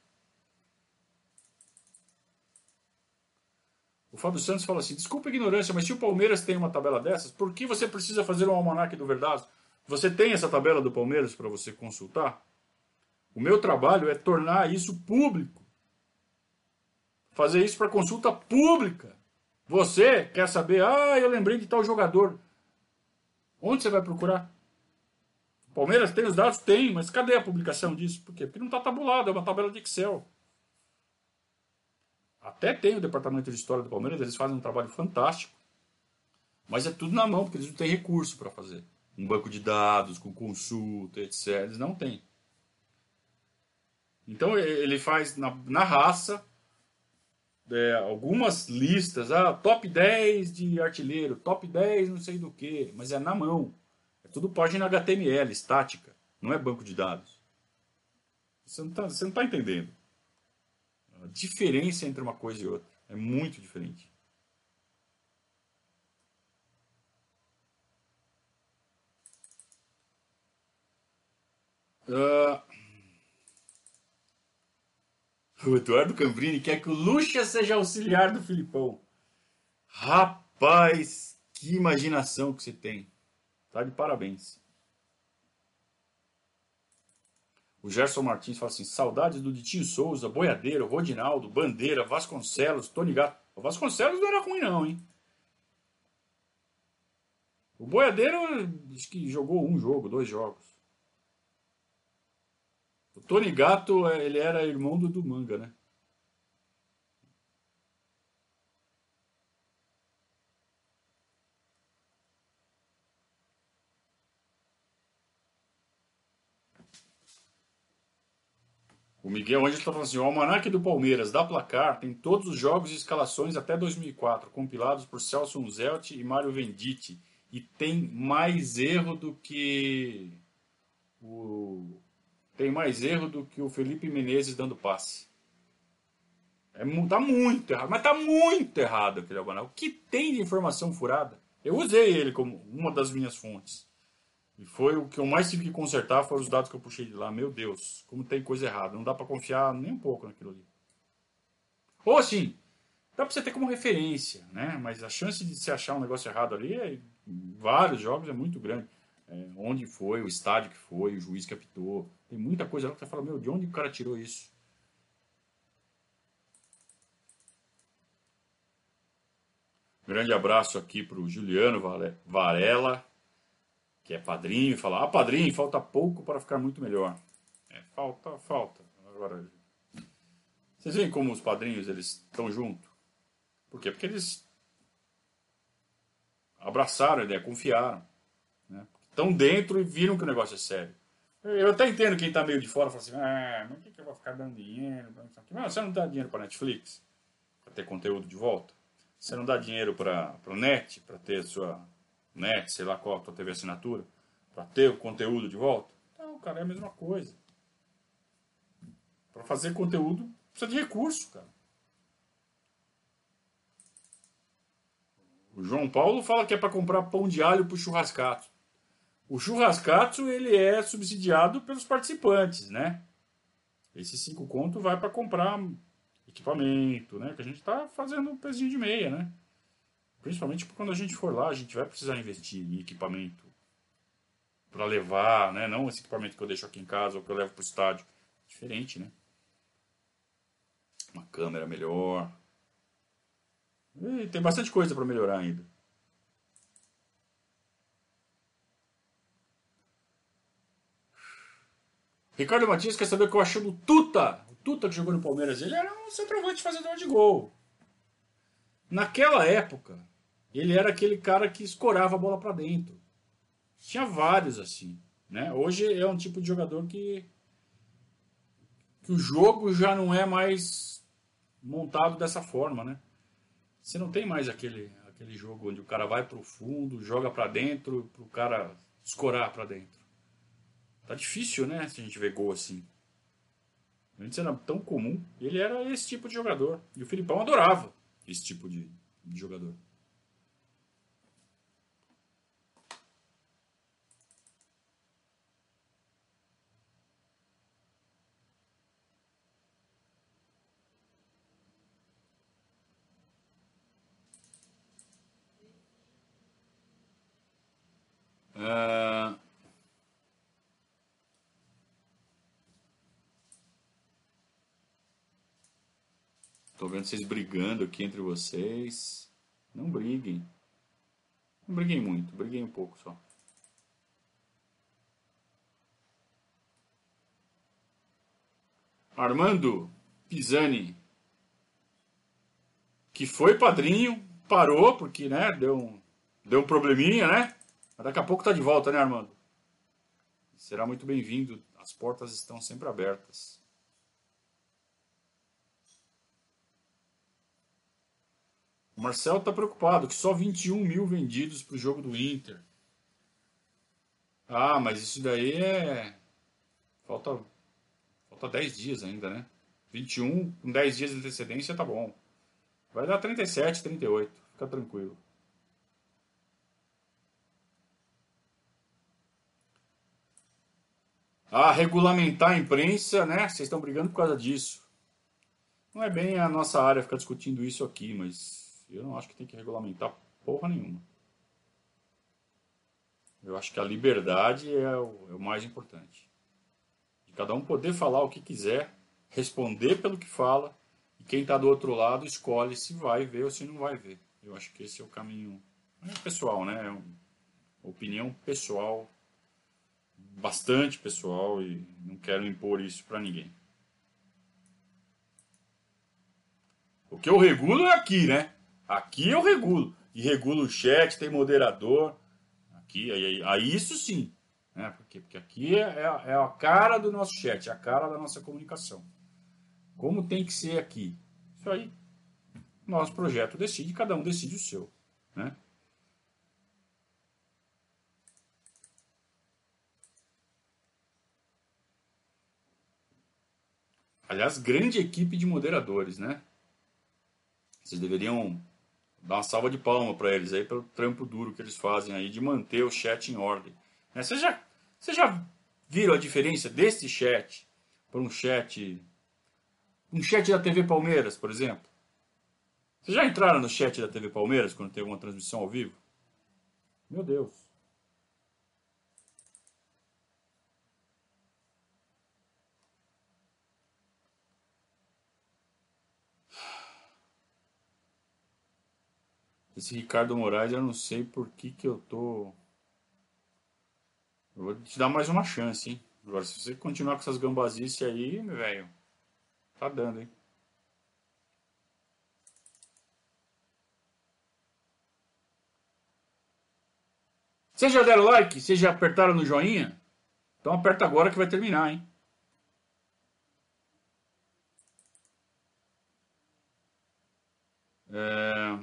O Fábio Santos fala assim: desculpa a ignorância, mas se o Palmeiras tem uma tabela dessas, por que você precisa fazer um almanaque do Verdazo? Você tem essa tabela do Palmeiras para você consultar? O meu trabalho é tornar isso público. Fazer isso para consulta pública. Você quer saber, ah, eu lembrei de tal jogador. Onde você vai procurar? O Palmeiras tem os dados? Tem, mas cadê a publicação disso? Por quê? Porque não está tabulado, é uma tabela de Excel. Até tem o departamento de história do Palmeiras, eles fazem um trabalho fantástico. Mas é tudo na mão, porque eles não têm recurso para fazer. Um banco de dados, com consulta, etcétera. Eles não têm. Então ele faz na, na raça é, algumas listas. Ah, top dez de artilheiro, top dez não sei do que. Mas é na mão. É tudo página H T M L, estática. Não é banco de dados. Você não está você não tá entendendo. A diferença entre uma coisa e outra é muito diferente. Uh, o Eduardo Cambrini quer que o Lucha seja auxiliar do Filipão. Rapaz, que imaginação que você tem. Tá de parabéns. O Gerson Martins fala assim: saudades do Ditinho Souza, Boiadeiro, Rodinaldo, Bandeira, Vasconcelos, Tony Gato. O Vasconcelos não era ruim não, hein? O Boiadeiro, acho que jogou um jogo, dois jogos. O Tony Gato, ele era irmão do, do Manga, né? O Miguel Ângelo está falando assim, o almanaque do Palmeiras, da Placar, tem todos os jogos e escalações até dois mil e quatro, compilados por Celso Unzelt e Mário Venditti. E tem mais erro do que o... Tem mais erro do que o Felipe Menezes dando passe. É, tá muito errado, mas tá muito errado aquele almanaque. O que tem de informação furada? Eu usei ele como uma das minhas fontes. E foi o que eu mais tive que consertar, foram os dados que eu puxei de lá. Meu Deus, como tem coisa errada. Não dá pra confiar nem um pouco naquilo ali. Ou assim, dá pra você ter como referência, né? Mas a chance de se achar um negócio errado ali, é, em vários jogos, é muito grande. É, onde foi, o estádio que foi, o juiz que apitou. Tem muita coisa lá que você fala, meu, de onde o cara tirou isso? Grande abraço aqui pro Juliano Varela, que é padrinho, e fala, ah, padrinho, falta pouco para ficar muito melhor. É, falta, falta. Agora, vocês veem como os padrinhos, eles estão juntos? Por quê? Porque eles abraçaram a ideia, confiaram. Né? Estão dentro e viram que o negócio é sério. Eu até entendo quem está meio de fora, fala assim, ah, mas por que, que eu vou ficar dando dinheiro? Mas você não dá dinheiro para Netflix? Para ter conteúdo de volta? Você não dá dinheiro para o net, para ter sua net, sei lá qual, a tua T V assinatura, para ter o conteúdo de volta? Não, cara, é a mesma coisa. Para fazer conteúdo, precisa de recurso, cara. O João Paulo fala que é para comprar pão de alho pro churrascato. O churrascato, ele é subsidiado pelos participantes, né? Esse cinco conto vai para comprar equipamento, né? Que a gente tá fazendo um pezinho de meia, né? Principalmente quando a gente for lá, a gente vai precisar investir em equipamento para levar, né? Não esse equipamento que eu deixo aqui em casa ou que eu levo pro estádio. Diferente, né? Uma câmera melhor. E tem bastante coisa para melhorar ainda. Ricardo Matias quer saber o que eu achei do Tuta. O Tuta que jogou no Palmeiras, ele era um centroavante fazedor de gol. Naquela época, ele era aquele cara que escorava a bola para dentro. Tinha vários assim, né? Hoje é um tipo de jogador que que o jogo já não é mais montado dessa forma, né? Você não tem mais aquele aquele jogo onde o cara vai pro fundo, joga para dentro, pro cara escorar para dentro. Tá difícil, né? Se a gente vê gol assim. Antes era tão comum. Ele era esse tipo de jogador. E o Filipão adorava esse tipo de, de jogador. Ah, tô vendo vocês brigando aqui entre vocês. Não briguem. Não briguem muito, briguem um pouco só. Armando Pisani, que foi padrinho, parou porque, né, deu um, deu um probleminha, né? Mas daqui a pouco tá de volta, né, Armando? Será muito bem-vindo. As portas estão sempre abertas. O Marcelo tá preocupado que só vinte e um mil vendidos pro jogo do Inter. Ah, mas isso daí é... Falta, falta dez dias ainda, né? vinte e um, com dez dias de antecedência tá bom. Vai dar trinta e sete, trinta e oito. Fica tranquilo. Ah, regulamentar a imprensa, né? Vocês estão brigando por causa disso. Não é bem a nossa área ficar discutindo isso aqui, mas eu não acho que tem que regulamentar porra nenhuma. Eu acho que a liberdade é o, é o mais importante. De cada um poder falar o que quiser, responder pelo que fala, e quem está do outro lado escolhe se vai ver ou se não vai ver. Eu acho que esse é o caminho é pessoal, né? É uma opinião pessoal, bastante pessoal, e não quero impor isso para ninguém. O que eu regulo é aqui, né? Aqui eu regulo. E regulo o chat, tem moderador. Aqui, aí, aí isso sim. Né? Por quê? Porque aqui é, é a- é a cara do nosso chat, é a cara da nossa comunicação. Como tem que ser aqui? Isso aí, nosso projeto decide, cada um decide o seu. Né? Aliás, grande equipe de moderadores, né? Vocês deveriam dar uma salva de palma para eles aí pelo trampo duro que eles fazem aí de manter o chat em ordem. Né? Vocês já, vocês já viram a diferença desse chat para um chat, um chat da T V Palmeiras, por exemplo? Vocês já entraram no chat da T V Palmeiras quando teve uma transmissão ao vivo? Meu Deus. Esse Ricardo Moraes, eu não sei por que que eu tô... Eu vou te dar mais uma chance, hein? Agora, se você continuar com essas gambazices aí, meu velho, tá dando, hein? Vocês já deram like? Vocês já apertaram no joinha? Então aperta agora que vai terminar, hein? É...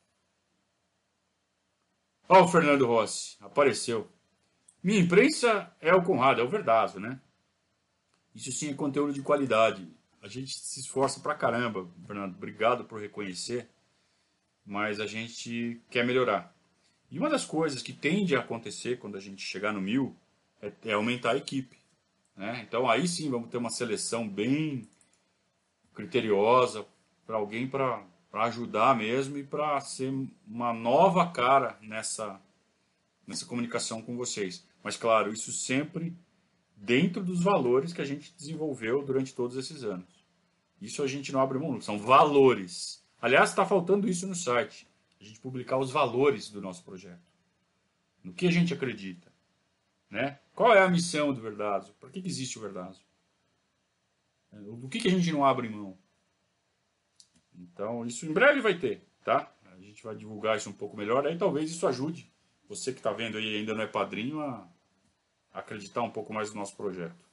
Ó, o Fernando Rossi, apareceu. Minha imprensa é o Conrado, é o Verdazo, né? Isso sim é conteúdo de qualidade. A gente se esforça pra caramba, Fernando. Obrigado por reconhecer, mas a gente quer melhorar. E uma das coisas que tende a acontecer quando a gente chegar no mil é, é aumentar a equipe. Né? Então aí sim vamos ter uma seleção bem criteriosa para alguém para ajudar mesmo e para ser uma nova cara nessa, nessa comunicação com vocês. Mas claro, isso sempre dentro dos valores que a gente desenvolveu durante todos esses anos. Isso a gente não abre mão, são valores. Aliás, está faltando isso no site. A gente publicar os valores do nosso projeto. No que a gente acredita. Né? Qual é a missão do Verdazo? Por que existe o Verdazo? Do que, que a gente não abre mão? Então, isso em breve vai ter, tá? A gente vai divulgar isso um pouco melhor, aí talvez isso ajude você que está vendo aí e ainda não é padrinho a acreditar um pouco mais no nosso projeto.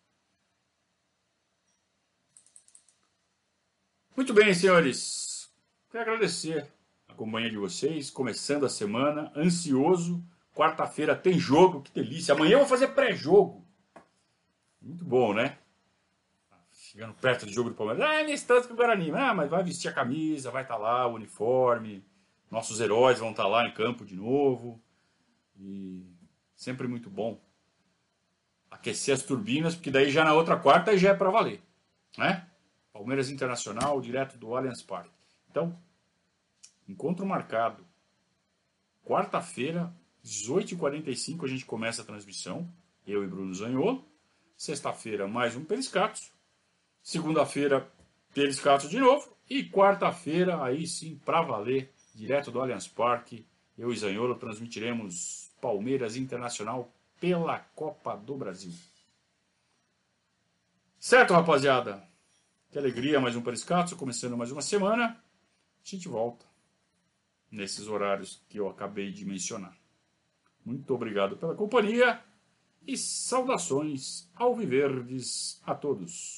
Muito bem, senhores. Quero agradecer a companhia de vocês, começando a semana, ansioso. Quarta-feira tem jogo, que delícia. Amanhã eu vou fazer pré-jogo. Muito bom, né? Chegando perto do jogo do Palmeiras. Ah, é minha estância com o Guarani. Ah, mas vai vestir a camisa, vai estar lá o uniforme. Nossos heróis vão estar lá em campo de novo. E sempre muito bom aquecer as turbinas, porque daí já na outra quarta já é para valer. Né? Palmeiras Internacional, direto do Allianz Parque. Então, encontro marcado. Quarta-feira, dezoito e quarenta e cinco, a gente começa a transmissão. Eu e Bruno Zanholo. Sexta-feira, mais um Periscatos. Segunda-feira, Periscatos de novo. E quarta-feira, aí sim, para valer, direto do Allianz Parque, eu e Zanholo transmitiremos Palmeiras Internacional pela Copa do Brasil. Certo, rapaziada? Que alegria, mais um Periscatos, começando mais uma semana. A gente volta nesses horários que eu acabei de mencionar. Muito obrigado pela companhia e saudações alviverdes a todos.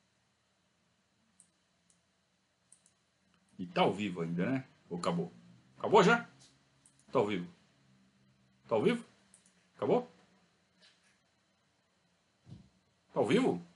E tá ao vivo ainda, né? Ou acabou? Acabou já? Tá ao vivo. Tá ao vivo? Acabou? Tá ao vivo?